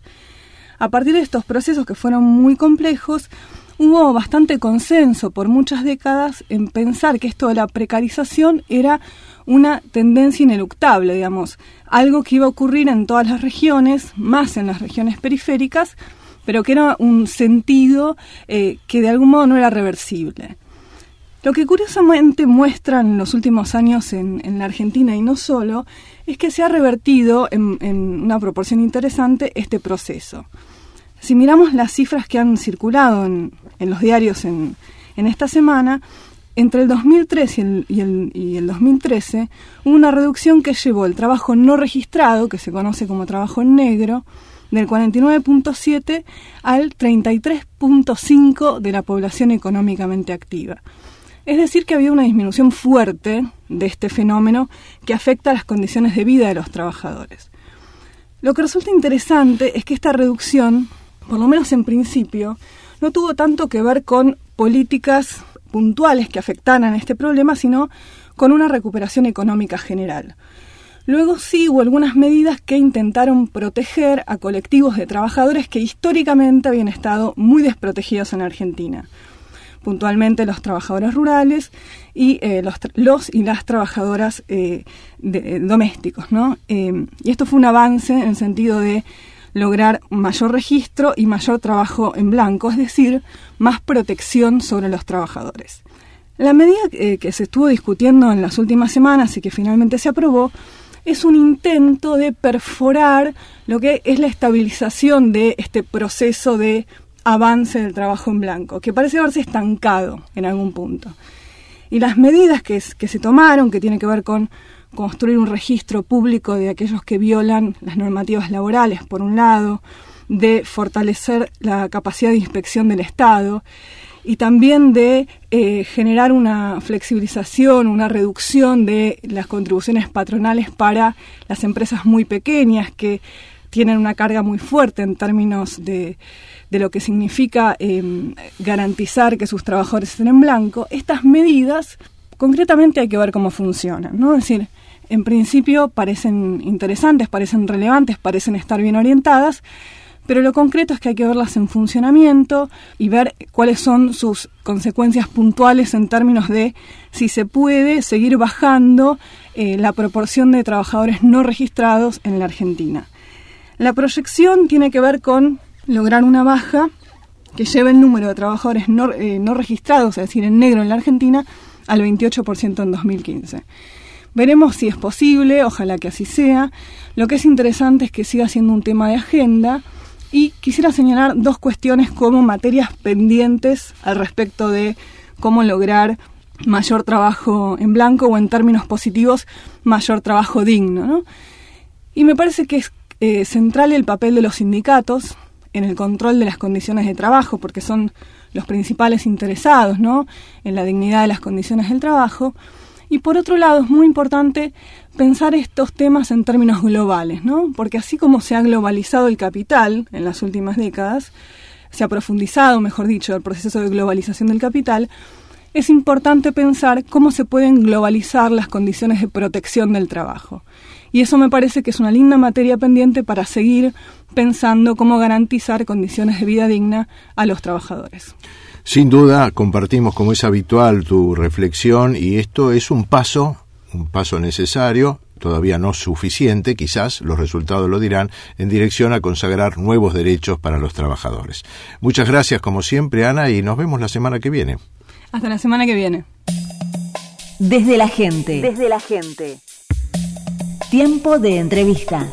A partir de estos procesos que fueron muy complejos, hubo bastante consenso por muchas décadas en pensar que esto de la precarización era una tendencia ineluctable, digamos, algo que iba a ocurrir en todas las regiones, más en las regiones periféricas, pero que era un sentido eh, que de algún modo no era reversible. Lo que curiosamente muestran los últimos años en, en la Argentina, y no solo, es que se ha revertido en, en una proporción interesante este proceso. Si miramos las cifras que han circulado en, en los diarios en, en esta semana, entre el dos mil tres y el, y, el, y el dos mil trece hubo una reducción que llevó el trabajo no registrado, que se conoce como trabajo en negro, del cuarenta y nueve punto siete al treinta y tres punto cinco de la población económicamente activa. Es decir, que había una disminución fuerte de este fenómeno que afecta a las condiciones de vida de los trabajadores. Lo que resulta interesante es que esta reducción, por lo menos en principio, no tuvo tanto que ver con políticas puntuales que afectaran este problema, sino con una recuperación económica general. Luego sí hubo algunas medidas que intentaron proteger a colectivos de trabajadores que históricamente habían estado muy desprotegidos en Argentina. Puntualmente los trabajadores rurales y eh, los, los y las trabajadoras eh, de, eh, domésticos, ¿no? Eh, y esto fue un avance en el sentido de lograr mayor registro y mayor trabajo en blanco, es decir, más protección sobre los trabajadores. La medida eh, que se estuvo discutiendo en las últimas semanas y que finalmente se aprobó es un intento de perforar lo que es la estabilización de este proceso de avance del trabajo en blanco, que parece haberse estancado en algún punto. Y las medidas que, que se tomaron, que tienen que ver con construir un registro público de aquellos que violan las normativas laborales, por un lado, de fortalecer la capacidad de inspección del Estado, y también de eh, generar una flexibilización, una reducción de las contribuciones patronales para las empresas muy pequeñas que tienen una carga muy fuerte en términos de, de lo que significa eh, garantizar que sus trabajadores estén en blanco. Estas medidas, concretamente hay que ver cómo funcionan, ¿no? Es decir, en principio parecen interesantes, parecen relevantes, parecen estar bien orientadas, pero lo concreto es que hay que verlas en funcionamiento y ver cuáles son sus consecuencias puntuales en términos de si se puede seguir bajando eh, la proporción de trabajadores no registrados en la Argentina. La proyección tiene que ver con lograr una baja que lleve el número de trabajadores no, eh, no registrados, es decir, en negro en la Argentina, al veintiocho por ciento en dos mil quince. Veremos si es posible, ojalá que así sea. Lo que es interesante es que siga siendo un tema de agenda, y quisiera señalar dos cuestiones como materias pendientes al respecto de cómo lograr mayor trabajo en blanco, o en términos positivos, mayor trabajo digno, ¿no? Y me parece que es eh, central el papel de los sindicatos en el control de las condiciones de trabajo, porque son los principales interesados, ¿no?, en la dignidad de las condiciones del trabajo. Y por otro lado es muy importante pensar estos temas en términos globales, ¿no?, porque así como se ha globalizado el capital en las últimas décadas, se ha profundizado, mejor dicho, el proceso de globalización del capital, es importante pensar cómo se pueden globalizar las condiciones de protección del trabajo. Y eso me parece que es una linda materia pendiente para seguir pensando cómo garantizar condiciones de vida digna a los trabajadores. Sin duda, compartimos, como es habitual, tu reflexión, y esto es un paso, un paso necesario, todavía no suficiente, quizás, los resultados lo dirán, en dirección a consagrar nuevos derechos para los trabajadores. Muchas gracias, como siempre, Ana, y nos vemos la semana que viene. Hasta la semana que viene. Desde la gente. Desde la gente. Tiempo de entrevista.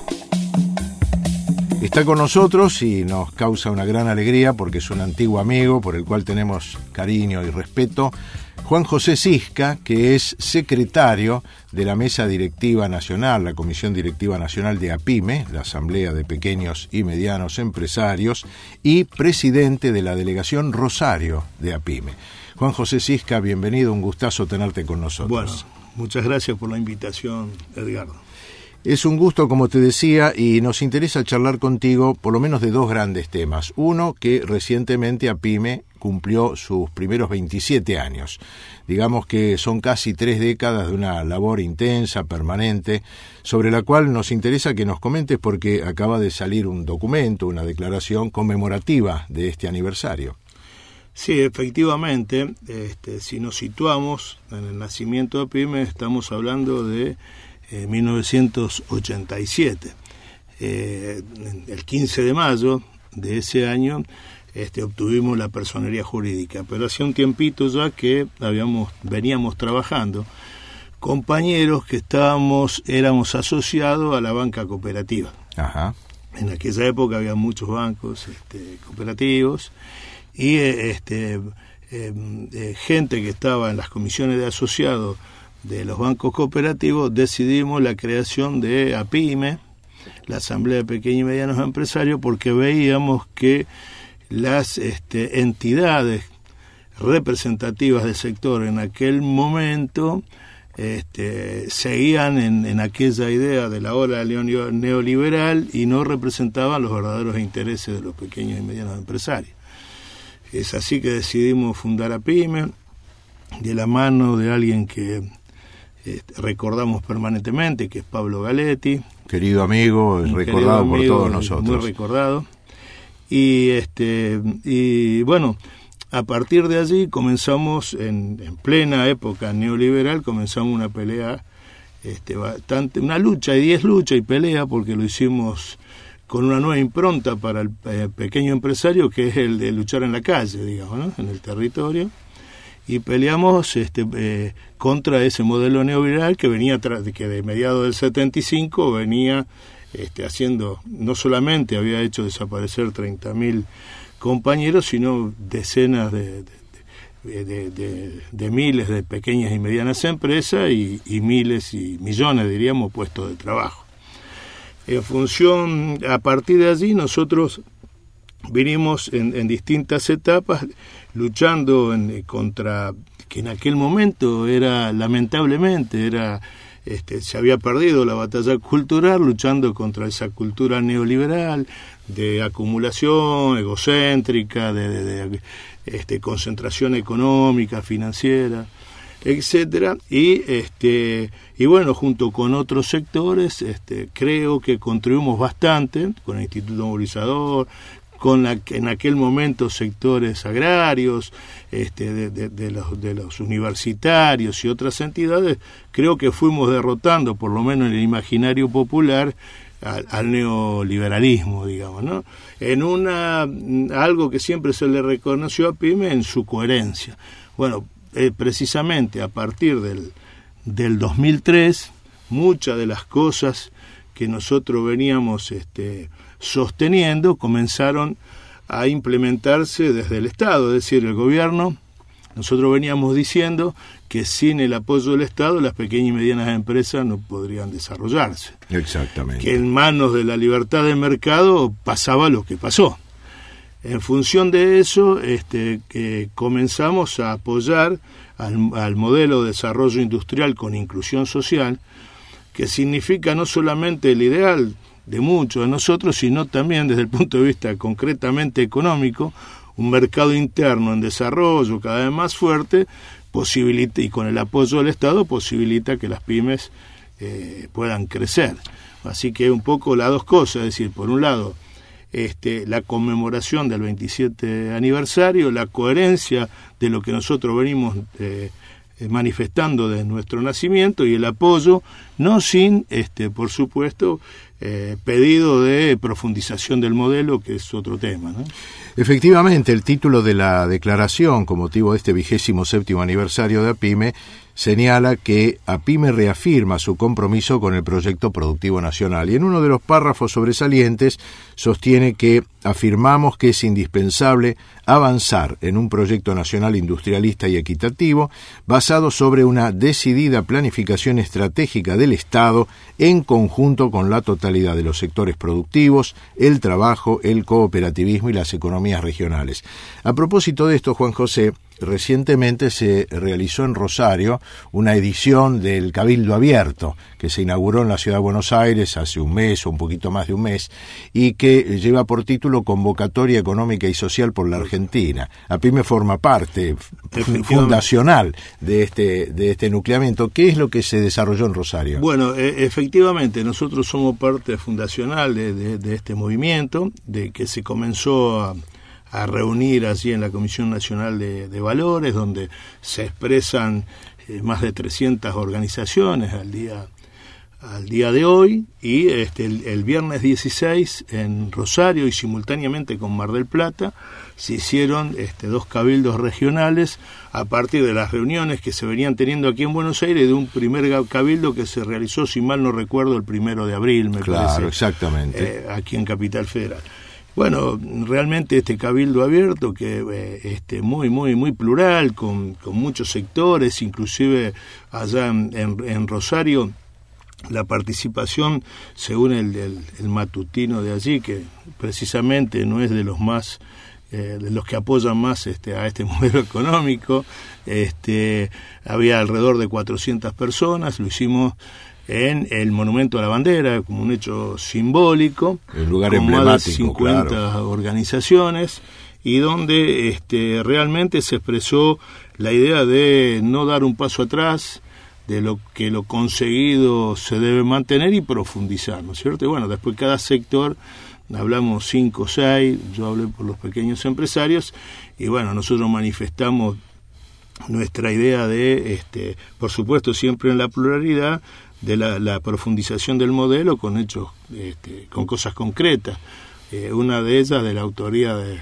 Está con nosotros y nos causa una gran alegría porque es un antiguo amigo por el cual tenemos cariño y respeto, Juan José Sisca, que es secretario de la Mesa Directiva Nacional, la Comisión Directiva Nacional de APIME, la Asamblea de Pequeños y Medianos Empresarios, y presidente de la Delegación Rosario de APIME. Juan José Sisca, bienvenido, un gustazo tenerte con nosotros. Bueno, muchas gracias por la invitación, Edgardo. Es un gusto, como te decía, y nos interesa charlar contigo por lo menos de dos grandes temas. Uno, que recientemente APIME cumplió sus primeros veintisiete años. Digamos que son casi tres décadas de una labor intensa, permanente, sobre la cual nos interesa que nos comentes porque acaba de salir un documento, una declaración conmemorativa de este aniversario. Sí, efectivamente, este, si nos situamos en el nacimiento de APIME, estamos hablando de eh, mil novecientos ochenta y siete. Eh, el quince de mayo de ese año este, obtuvimos la personería jurídica, pero hacía un tiempito ya que habíamos veníamos trabajando, compañeros que estábamos éramos asociados a la banca cooperativa. Ajá. En aquella época había muchos bancos este, cooperativos, y este eh, eh, gente que estaba en las comisiones de asociados de los bancos cooperativos, decidimos la creación de APIME, la Asamblea de Pequeños y Medianos Empresarios, porque veíamos que las este, entidades representativas del sector en aquel momento este, seguían en, en aquella idea de la ola neoliberal y no representaban los verdaderos intereses de los pequeños y medianos empresarios. Es así que decidimos fundar APIME, de la mano de alguien que este, recordamos permanentemente, que es Pablo Galetti. Querido amigo, recordado amigo, por todos nosotros. Muy recordado. Y, este, y bueno, a partir de allí comenzamos, en, en plena época neoliberal, comenzamos una pelea, este, bastante, una lucha, y diez lucha y pelea, porque lo hicimos con una nueva impronta para el eh, pequeño empresario, que es el de luchar en la calle, digamos, ¿no?, en el territorio, y peleamos este, eh, contra ese modelo neoliberal que venía tra- que de mediados del setenta y cinco venía este, haciendo, no solamente había hecho desaparecer treinta mil compañeros, sino decenas de, de, de, de, de miles de pequeñas y medianas empresas y, y miles y millones, diríamos, puestos de trabajo. En función, a partir de allí nosotros vinimos en, en distintas etapas luchando en, contra, que en aquel momento era, lamentablemente, era este, se había perdido la batalla cultural, luchando contra esa cultura neoliberal de acumulación egocéntrica, de, de, de este, concentración económica, financiera, etcétera, y este y bueno, junto con otros sectores este creo que contribuimos bastante con el Instituto Movilizador, con la, en aquel momento sectores agrarios, este de, de, de los de los universitarios y otras entidades. Creo que fuimos derrotando, por lo menos en el imaginario popular, al, al neoliberalismo, digamos, ¿no? En una algo que siempre se le reconoció a PYME, en su coherencia. Bueno, Eh, precisamente a partir del, del dos mil tres, muchas de las cosas que nosotros veníamos este, sosteniendo comenzaron a implementarse desde el Estado, es decir, el gobierno. Nosotros veníamos diciendo que sin el apoyo del Estado las pequeñas y medianas empresas no podrían desarrollarse. Exactamente. Que en manos de la libertad del mercado pasaba lo que pasó. En función de eso, este, eh, comenzamos a apoyar al, al modelo de desarrollo industrial con inclusión social, que significa no solamente el ideal de muchos de nosotros, sino también desde el punto de vista concretamente económico, un mercado interno en desarrollo cada vez más fuerte, posibilita, y con el apoyo del Estado posibilita que las pymes eh, puedan crecer. Así que un poco las dos cosas, es decir, por un lado, Este, la conmemoración del veintisiete aniversario, la coherencia de lo que nosotros venimos eh, manifestando desde nuestro nacimiento y el apoyo, no sin, este, por supuesto, eh, pedido de profundización del modelo, que es otro tema, ¿no? Efectivamente, el título de la declaración con motivo de este vigésimo séptimo aniversario de APYME señala que APYME reafirma su compromiso con el proyecto productivo nacional y en uno de los párrafos sobresalientes sostiene que afirmamos que es indispensable avanzar en un proyecto nacional industrialista y equitativo basado sobre una decidida planificación estratégica del Estado en conjunto con la totalidad de los sectores productivos, el trabajo, el cooperativismo y las economías regionales. A propósito de esto, Juan José, recientemente se realizó en Rosario una edición del Cabildo Abierto que se inauguró en la Ciudad de Buenos Aires hace un mes o un poquito más de un mes y que lleva por título Convocatoria Económica y Social por la Argentina. APYME forma parte fundacional de este, de este nucleamiento. ¿Qué es lo que se desarrolló en Rosario? Bueno, e- efectivamente, nosotros somos parte fundacional de, de, de este movimiento, de que se comenzó a a reunir allí en la Comisión Nacional de, de Valores, donde se expresan eh, más de trescientas organizaciones al día al día de hoy, y este el, el viernes dieciséis en Rosario y simultáneamente con Mar del Plata se hicieron este, dos cabildos regionales a partir de las reuniones que se venían teniendo aquí en Buenos Aires, de un primer cabildo que se realizó, si mal no recuerdo, el primero de abril, me claro, parece. Exactamente. Eh, aquí en Capital Federal. Bueno, realmente este Cabildo Abierto, que eh, este muy muy muy plural, con, con muchos sectores, inclusive allá en, en, en Rosario, la participación, según el, el, el matutino de allí, que precisamente no es de los más, eh, de los que apoyan más este, a este modelo económico, este, había alrededor de cuatrocientas personas, lo hicimos en el Monumento a la Bandera, como un hecho simbólico, el lugar con emblemático, más de cincuenta claro. organizaciones, y donde este, realmente se expresó la idea de no dar un paso atrás, de lo que lo conseguido se debe mantener y profundizar, ¿no es cierto? Y bueno, después cada sector, hablamos cinco o seis, yo hablé por los pequeños empresarios, y bueno, nosotros manifestamos nuestra idea de, este, por supuesto, siempre en la pluralidad, de la, la profundización del modelo con hechos, este, con cosas concretas. Eh, una de ellas de la autoría de,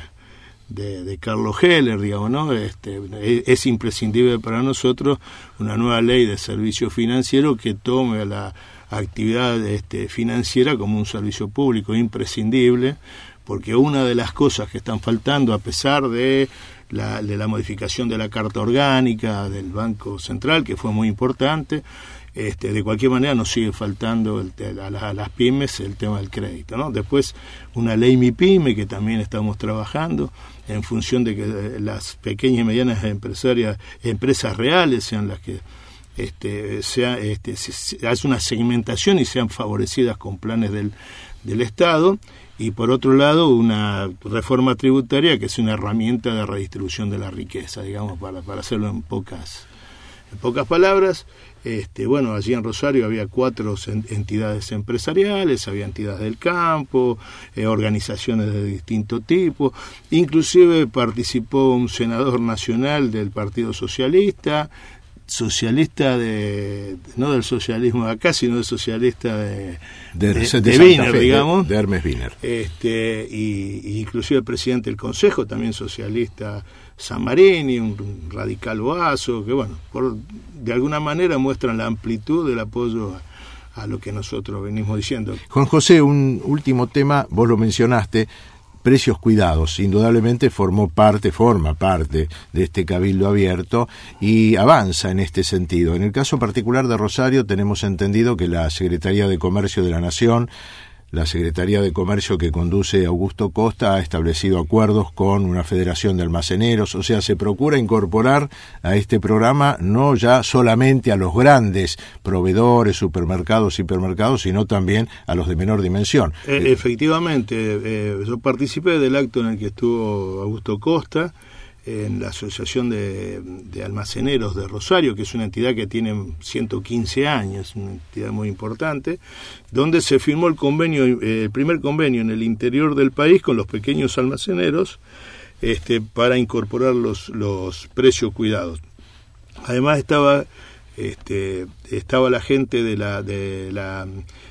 de, de Carlos Heller, digamos, ¿no? Este, es, es imprescindible para nosotros una nueva ley de servicio financiero que tome la actividad este, financiera como un servicio público imprescindible, porque una de las cosas que están faltando, a pesar de la, de la modificación de la Carta Orgánica del Banco Central, que fue muy importante, Este, de cualquier manera nos sigue faltando el, a, la, a las pymes el tema del crédito, ¿no? Después una ley MIPYME que también estamos trabajando en función de que las pequeñas y medianas empresarias, empresas reales sean las que este, sea, este, se, se hace una segmentación y sean favorecidas con planes del, del Estado, y por otro lado una reforma tributaria que es una herramienta de redistribución de la riqueza, digamos, para, para hacerlo en pocas, en pocas palabras. Este, bueno, allí en Rosario había cuatro entidades empresariales, había entidades del campo, eh, organizaciones de distinto tipo, inclusive participó un senador nacional del Partido Socialista, socialista de, no del socialismo de acá, sino del socialista de, de, de, de, de de Wiener, Fe, digamos, de, de Hermes Wiener. Este, y, y inclusive el presidente del Consejo, también socialista, Samarini, un radical Boazo, que bueno, por, de alguna manera muestran la amplitud del apoyo a, a lo que nosotros venimos diciendo. Juan José, un último tema, vos lo mencionaste, precios cuidados, indudablemente formó parte, forma parte de este Cabildo Abierto y avanza en este sentido. En el caso particular de Rosario tenemos entendido que la Secretaría de Comercio de la Nación la Secretaría de Comercio que conduce Augusto Costa ha establecido acuerdos con una federación de almaceneros, o sea, se procura incorporar a este programa no ya solamente a los grandes proveedores, supermercados, hipermercados, sino también a los de menor dimensión. E- efectivamente, eh, yo participé del acto en el que estuvo Augusto Costa, en la Asociación de, de Almaceneros de Rosario, que es una entidad que tiene ciento quince años, una entidad muy importante, donde se firmó el convenio, eh, el primer convenio en el interior del país con los pequeños almaceneros, este, para incorporar los, los precios cuidados. Además estaba, este, estaba la gente de la, de la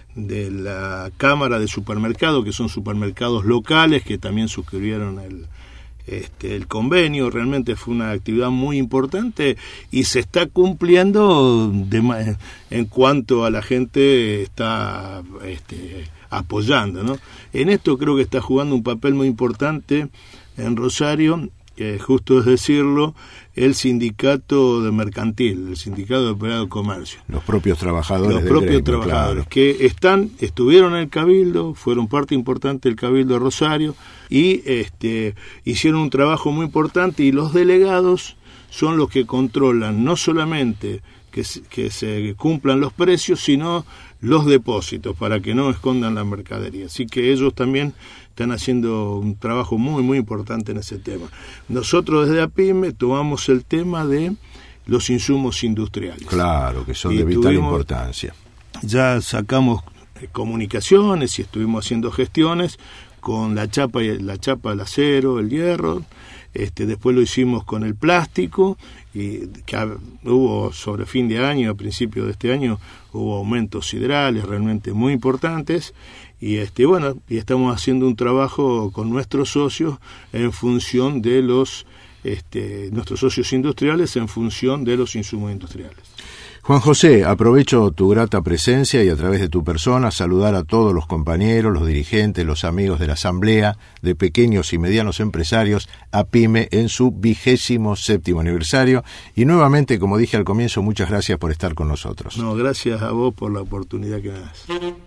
de la Cámara de Supermercados, que son supermercados locales, que también suscribieron el Este, el convenio. Realmente fue una actividad muy importante y se está cumpliendo de, en cuanto a la gente está este, apoyando, ¿no? En esto creo que está jugando un papel muy importante en Rosario, eh, justo es decirlo, el sindicato de mercantil, el sindicato de operado de comercio. Los propios trabajadores Los del propios gremio, trabajadores, claro. que están, estuvieron en el Cabildo, fueron parte importante del Cabildo de Rosario y este, hicieron un trabajo muy importante, y los delegados son los que controlan no solamente que se, que se cumplan los precios, sino los depósitos, para que no escondan la mercadería. Así que ellos también están haciendo un trabajo muy, muy importante en ese tema. Nosotros desde APIME tomamos el tema de los insumos industriales. Claro, que son y de vital tuvimos, importancia. Ya sacamos eh, comunicaciones y estuvimos haciendo gestiones con la chapa, y la chapa, el acero, el hierro. Este, después lo hicimos con el plástico, y que hubo sobre fin de año, a principio de este año, hubo aumentos siderales realmente muy importantes. Y este bueno, y estamos haciendo un trabajo con nuestros socios en función de los este, nuestros socios industriales en función de los insumos industriales. Juan José, aprovecho tu grata presencia y a través de tu persona saludar a todos los compañeros, los dirigentes, los amigos de la Asamblea de Pequeños y Medianos Empresarios, APIME, en su vigésimo séptimo aniversario. Y nuevamente, como dije al comienzo, muchas gracias por estar con nosotros. No, gracias a vos por la oportunidad que me das.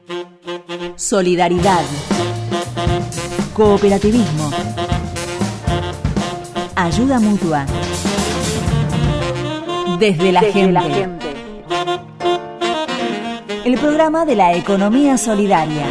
Solidaridad. Cooperativismo. Ayuda mutua. Desde la Desde gente. la gente. El programa de la economía solidaria.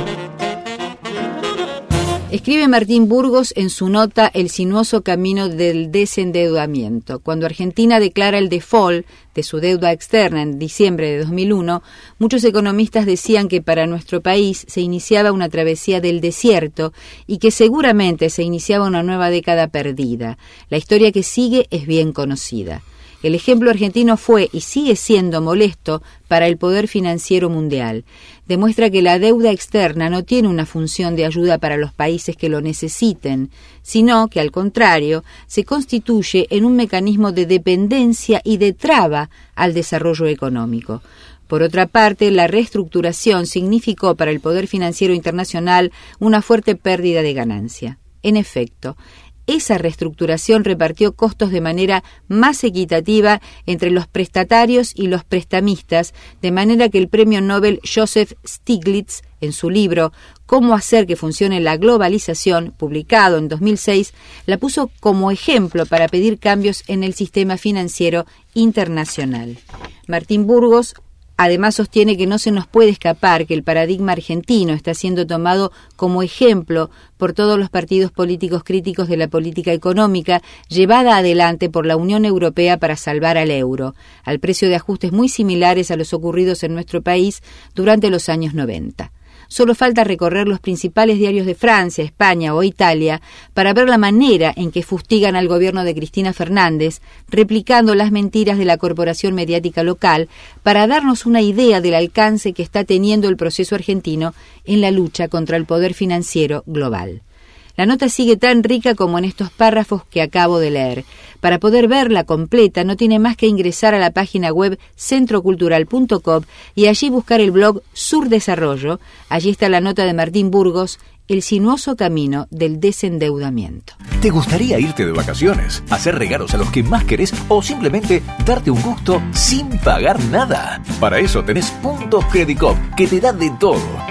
Escribe Martín Burgos en su nota El sinuoso camino del desendeudamiento. Cuando Argentina declara el default de su deuda externa en diciembre de dos mil uno, muchos economistas decían que para nuestro país se iniciaba una travesía del desierto y que seguramente se iniciaba una nueva década perdida. La historia que sigue es bien conocida. El ejemplo argentino fue y sigue siendo molesto para el poder financiero mundial. Demuestra que la deuda externa no tiene una función de ayuda para los países que lo necesiten, sino que, al contrario, se constituye en un mecanismo de dependencia y de traba al desarrollo económico. Por otra parte, la reestructuración significó para el poder financiero internacional una fuerte pérdida de ganancia. En efecto, esa reestructuración repartió costos de manera más equitativa entre los prestatarios y los prestamistas, de manera que el premio Nobel Joseph Stiglitz, en su libro Cómo hacer que funcione la globalización, publicado en dos mil seis, la puso como ejemplo para pedir cambios en el sistema financiero internacional. Martín Burgos además sostiene que no se nos puede escapar que el paradigma argentino está siendo tomado como ejemplo por todos los partidos políticos críticos de la política económica llevada adelante por la Unión Europea para salvar al euro, al precio de ajustes muy similares a los ocurridos en nuestro país durante los años noventa. Solo falta recorrer los principales diarios de Francia, España o Italia para ver la manera en que fustigan al gobierno de Cristina Fernández, replicando las mentiras de la corporación mediática local para darnos una idea del alcance que está teniendo el proceso argentino en la lucha contra el poder financiero global. La nota sigue tan rica como en estos párrafos que acabo de leer. Para poder verla completa no tiene más que ingresar a la página web centro cultural punto com y allí buscar el blog Surdesarrollo. Allí está la nota de Martín Burgos, El sinuoso camino del desendeudamiento. ¿Te gustaría irte de vacaciones, hacer regalos a los que más querés o simplemente darte un gusto sin pagar nada? Para eso tenés Puntos Credicop, que te da de todo.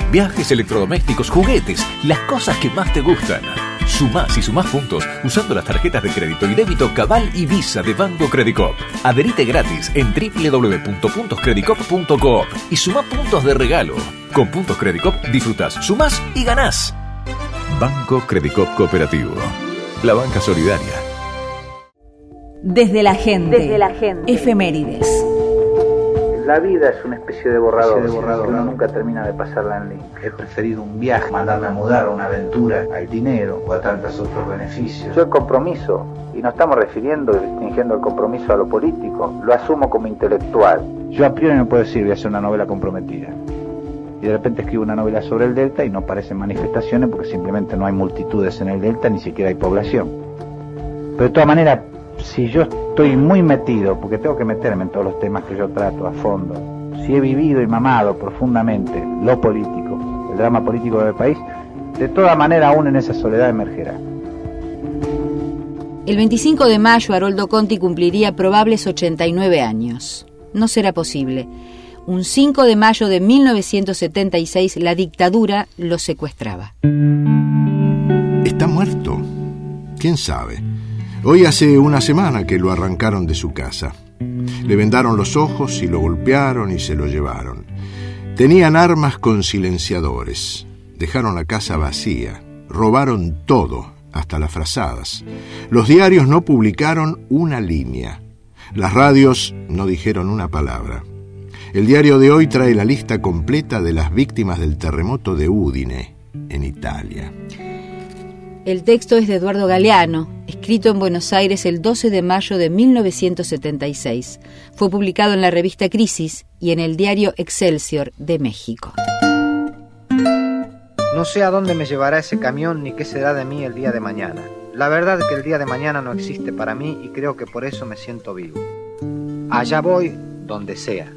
viajes, electrodomésticos, juguetes, las cosas que más te gustan. Sumás y sumás puntos usando las tarjetas de crédito y débito Cabal y Visa de Banco Credicop. Adherite gratis en doble u doble u doble u punto puntos credicop punto coop y sumá puntos de regalo. Con Puntos Credicop disfrutás, sumás y ganás. Banco Credicop Cooperativo. La banca solidaria. Desde la gente. Desde la gente. Efemérides. La vida es una especie de borrador, de borrador. Uno nunca termina de pasarla en link. He preferido un viaje, mandarme a mudar, a una aventura, al dinero o a tantos otros beneficios. Yo el compromiso, y no estamos refiriendo y restringiendo el compromiso a lo político, lo asumo como intelectual. Yo a priori no puedo decir voy a hacer una novela comprometida. Y de repente escribo una novela sobre el Delta y no parecen manifestaciones porque simplemente no hay multitudes en el Delta, ni siquiera hay población. Pero de todas maneras, si yo estoy muy metido, porque tengo que meterme en todos los temas que yo trato a fondo, si he vivido y mamado profundamente lo político, el drama político del país, de toda manera aún en esa soledad emergerá. El veinticinco de mayo Haroldo Conti cumpliría probables ochenta y nueve años. No será posible. Un cinco de mayo de mil novecientos setenta y seis la dictadura lo secuestraba. ¿Está muerto? ¿Quién sabe? Hoy hace una semana que lo arrancaron de su casa. Le vendaron los ojos y lo golpearon y se lo llevaron. Tenían armas con silenciadores. Dejaron la casa vacía. Robaron todo, hasta las frazadas. Los diarios no publicaron una línea. Las radios no dijeron una palabra. El diario de hoy trae la lista completa de las víctimas del terremoto de Udine, en Italia. El texto es de Eduardo Galeano, escrito en Buenos Aires el doce de mayo de mil novecientos setenta y seis. Fue publicado en la revista Crisis y en el diario Excelsior de México. No sé a dónde me llevará ese camión ni qué será de mí el día de mañana. La verdad es que el día de mañana no existe para mí y creo que por eso me siento vivo. Allá voy, donde sea.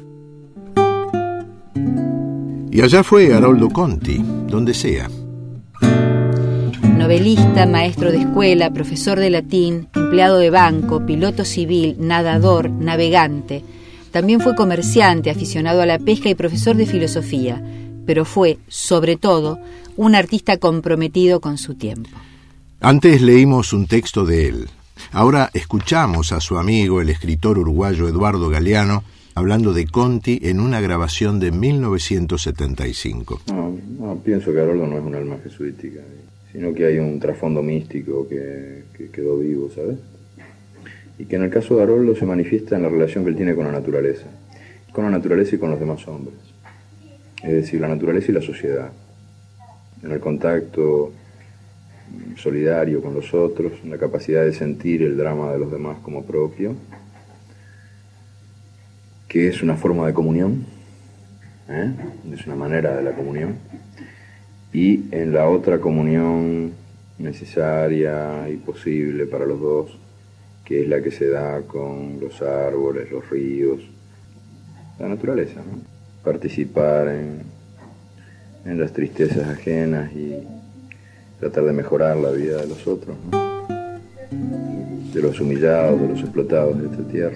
Y allá fue Haroldo Conti, donde sea. Novelista, maestro de escuela, profesor de latín, empleado de banco, piloto civil, nadador, navegante. También fue comerciante, aficionado a la pesca y profesor de filosofía, pero fue, sobre todo, un artista comprometido con su tiempo. Antes leímos un texto de él. Ahora escuchamos a su amigo, el escritor uruguayo Eduardo Galeano, hablando de Conti en una grabación de mil novecientos setenta y cinco. No, no, pienso que Haroldo no es un alma jesuítica, sino que hay un trasfondo místico que, que quedó vivo, ¿sabes? Y que en el caso de Haroldo se manifiesta en la relación que él tiene con la naturaleza, con la naturaleza y con los demás hombres. Es decir, la naturaleza y la sociedad, en el contacto solidario con los otros, en la capacidad de sentir el drama de los demás como propio, que es una forma de comunión, ¿eh? Es una manera de la comunión, y en la otra comunión necesaria y posible para los dos, que es la que se da con los árboles, los ríos, la naturaleza, ¿no? Participar en, en las tristezas ajenas y tratar de mejorar la vida de los otros, ¿no? De los humillados, de los explotados de esta tierra.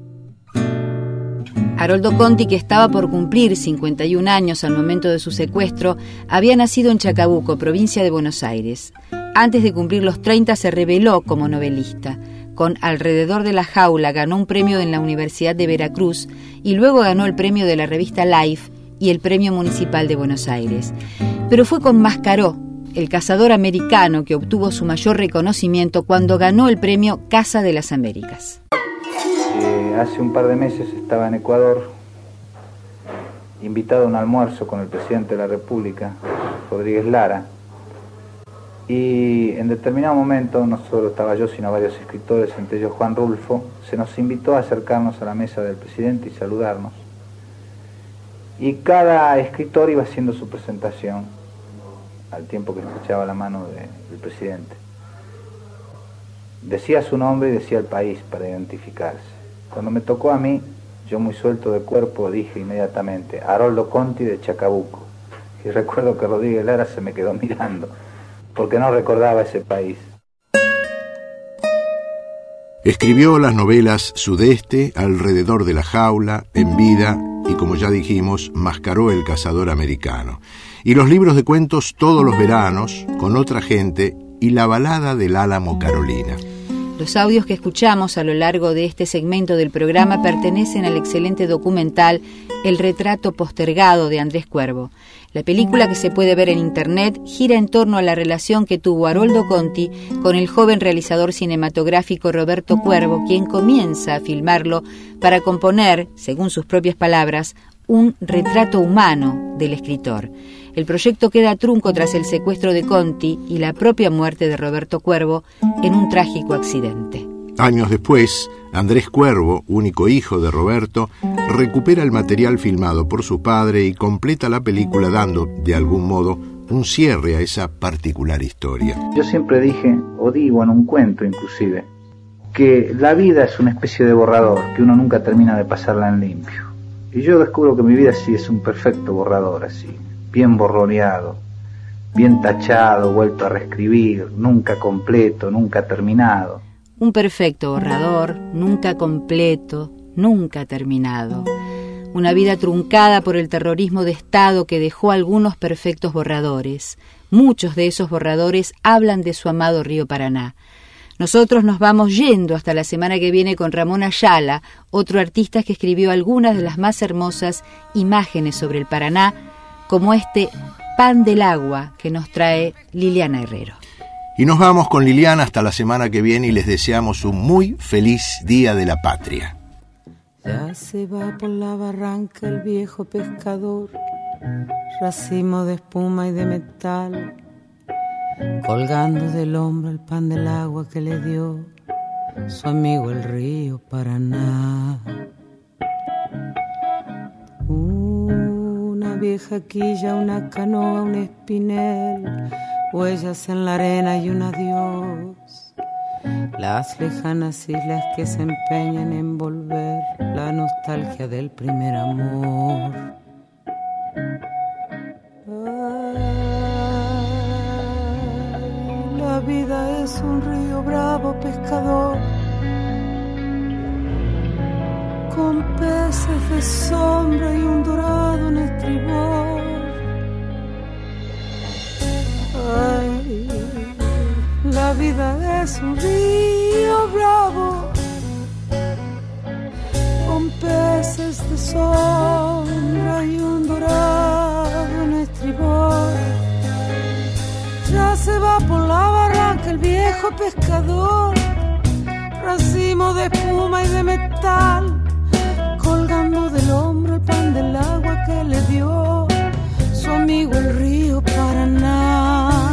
Haroldo Conti, que estaba por cumplir cincuenta y un años al momento de su secuestro, había nacido en Chacabuco, provincia de Buenos Aires. Antes de cumplir los treinta se reveló como novelista. Con Alrededor de la jaula ganó un premio en la Universidad de Veracruz y luego ganó el premio de la revista Life y el premio municipal de Buenos Aires. Pero fue con Mascaró, el cazador americano, que obtuvo su mayor reconocimiento cuando ganó el premio Casa de las Américas. Eh, hace un par de meses estaba en Ecuador, invitado a un almuerzo con el presidente de la República, Rodríguez Lara, y en determinado momento, no solo estaba yo, sino varios escritores, entre ellos Juan Rulfo, se nos invitó a acercarnos a la mesa del presidente y saludarnos. Y cada escritor iba haciendo su presentación, al tiempo que estrechaba la mano de, del presidente. Decía su nombre y decía el país para identificarse. Cuando me tocó a mí, yo muy suelto de cuerpo dije inmediatamente, Haroldo Conti de Chacabuco. Y recuerdo que Rodríguez Lara se me quedó mirando, porque no recordaba ese país. Escribió las novelas Sudeste, Alrededor de la jaula, En vida y, como ya dijimos, Mascaró el cazador americano. Y los libros de cuentos Todos los veranos, Con otra gente y La balada del Álamo Carolina. Los audios que escuchamos a lo largo de este segmento del programa pertenecen al excelente documental El retrato postergado de Andrés Cuervo. La película, que se puede ver en internet, gira en torno a la relación que tuvo Haroldo Conti con el joven realizador cinematográfico Roberto Cuervo, quien comienza a filmarlo para componer, según sus propias palabras, un retrato humano del escritor. El proyecto queda trunco tras el secuestro de Conti y la propia muerte de Roberto Cuervo en un trágico accidente. Años después, Andrés Cuervo, único hijo de Roberto, recupera el material filmado por su padre y completa la película dando, de algún modo, un cierre a esa particular historia. Yo siempre dije, o digo en un cuento inclusive, que la vida es una especie de borrador, que uno nunca termina de pasarla en limpio. Y yo descubro que mi vida sí es un perfecto borrador, así, bien borroneado, bien tachado, vuelto a reescribir, nunca completo, nunca terminado. Un perfecto borrador, nunca completo, nunca terminado. Una vida truncada por el terrorismo de Estado que dejó algunos perfectos borradores. Muchos de esos borradores hablan de su amado río Paraná. Nosotros nos vamos yendo hasta la semana que viene con Ramón Ayala, otro artista que escribió algunas de las más hermosas imágenes sobre el Paraná, como este Pan del Agua que nos trae Liliana Herrero. Y nos vamos con Liliana hasta la semana que viene y les deseamos un muy feliz Día de la Patria. Ya se va por la barranca el viejo pescador, racimo de espuma y de metal, colgando del hombro el pan del agua que le dio su amigo el río Paraná. Una vieja quilla, una canoa, un espinel, huellas en la arena y un adiós. Las lejanas islas que se empeñan en volver la nostalgia del primer amor. Ay, la vida es un río bravo pescador, con peces de sombra y un dorado en estribor. Ay, la vida es un río bravo, con peces de sombra y un dorado en estribor. Ya se va por la barranca el viejo pescador, racimo de espuma y de metal, colgando del hombro el pan del agua que le dio su amigo el río Paraná.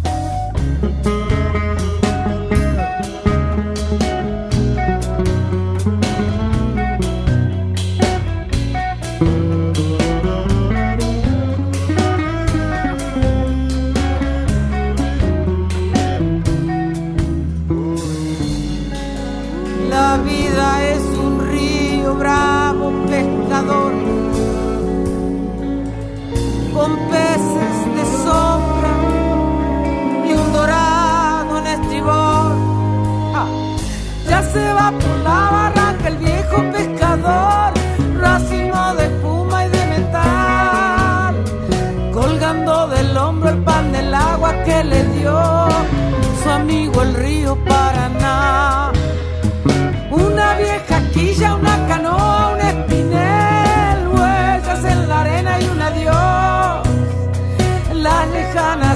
La vida es un río bravo pescador, con peces de sombra y un dorado en estribor. Ah, ya se va por la barranca el viejo pescador, racimo de espuma y de metal, colgando del hombro el pan del agua que le dio su amigo el río Paraná. Una vieja quilla, una canoa, un espinel, huellas en la arena y un adiós. Las lejanas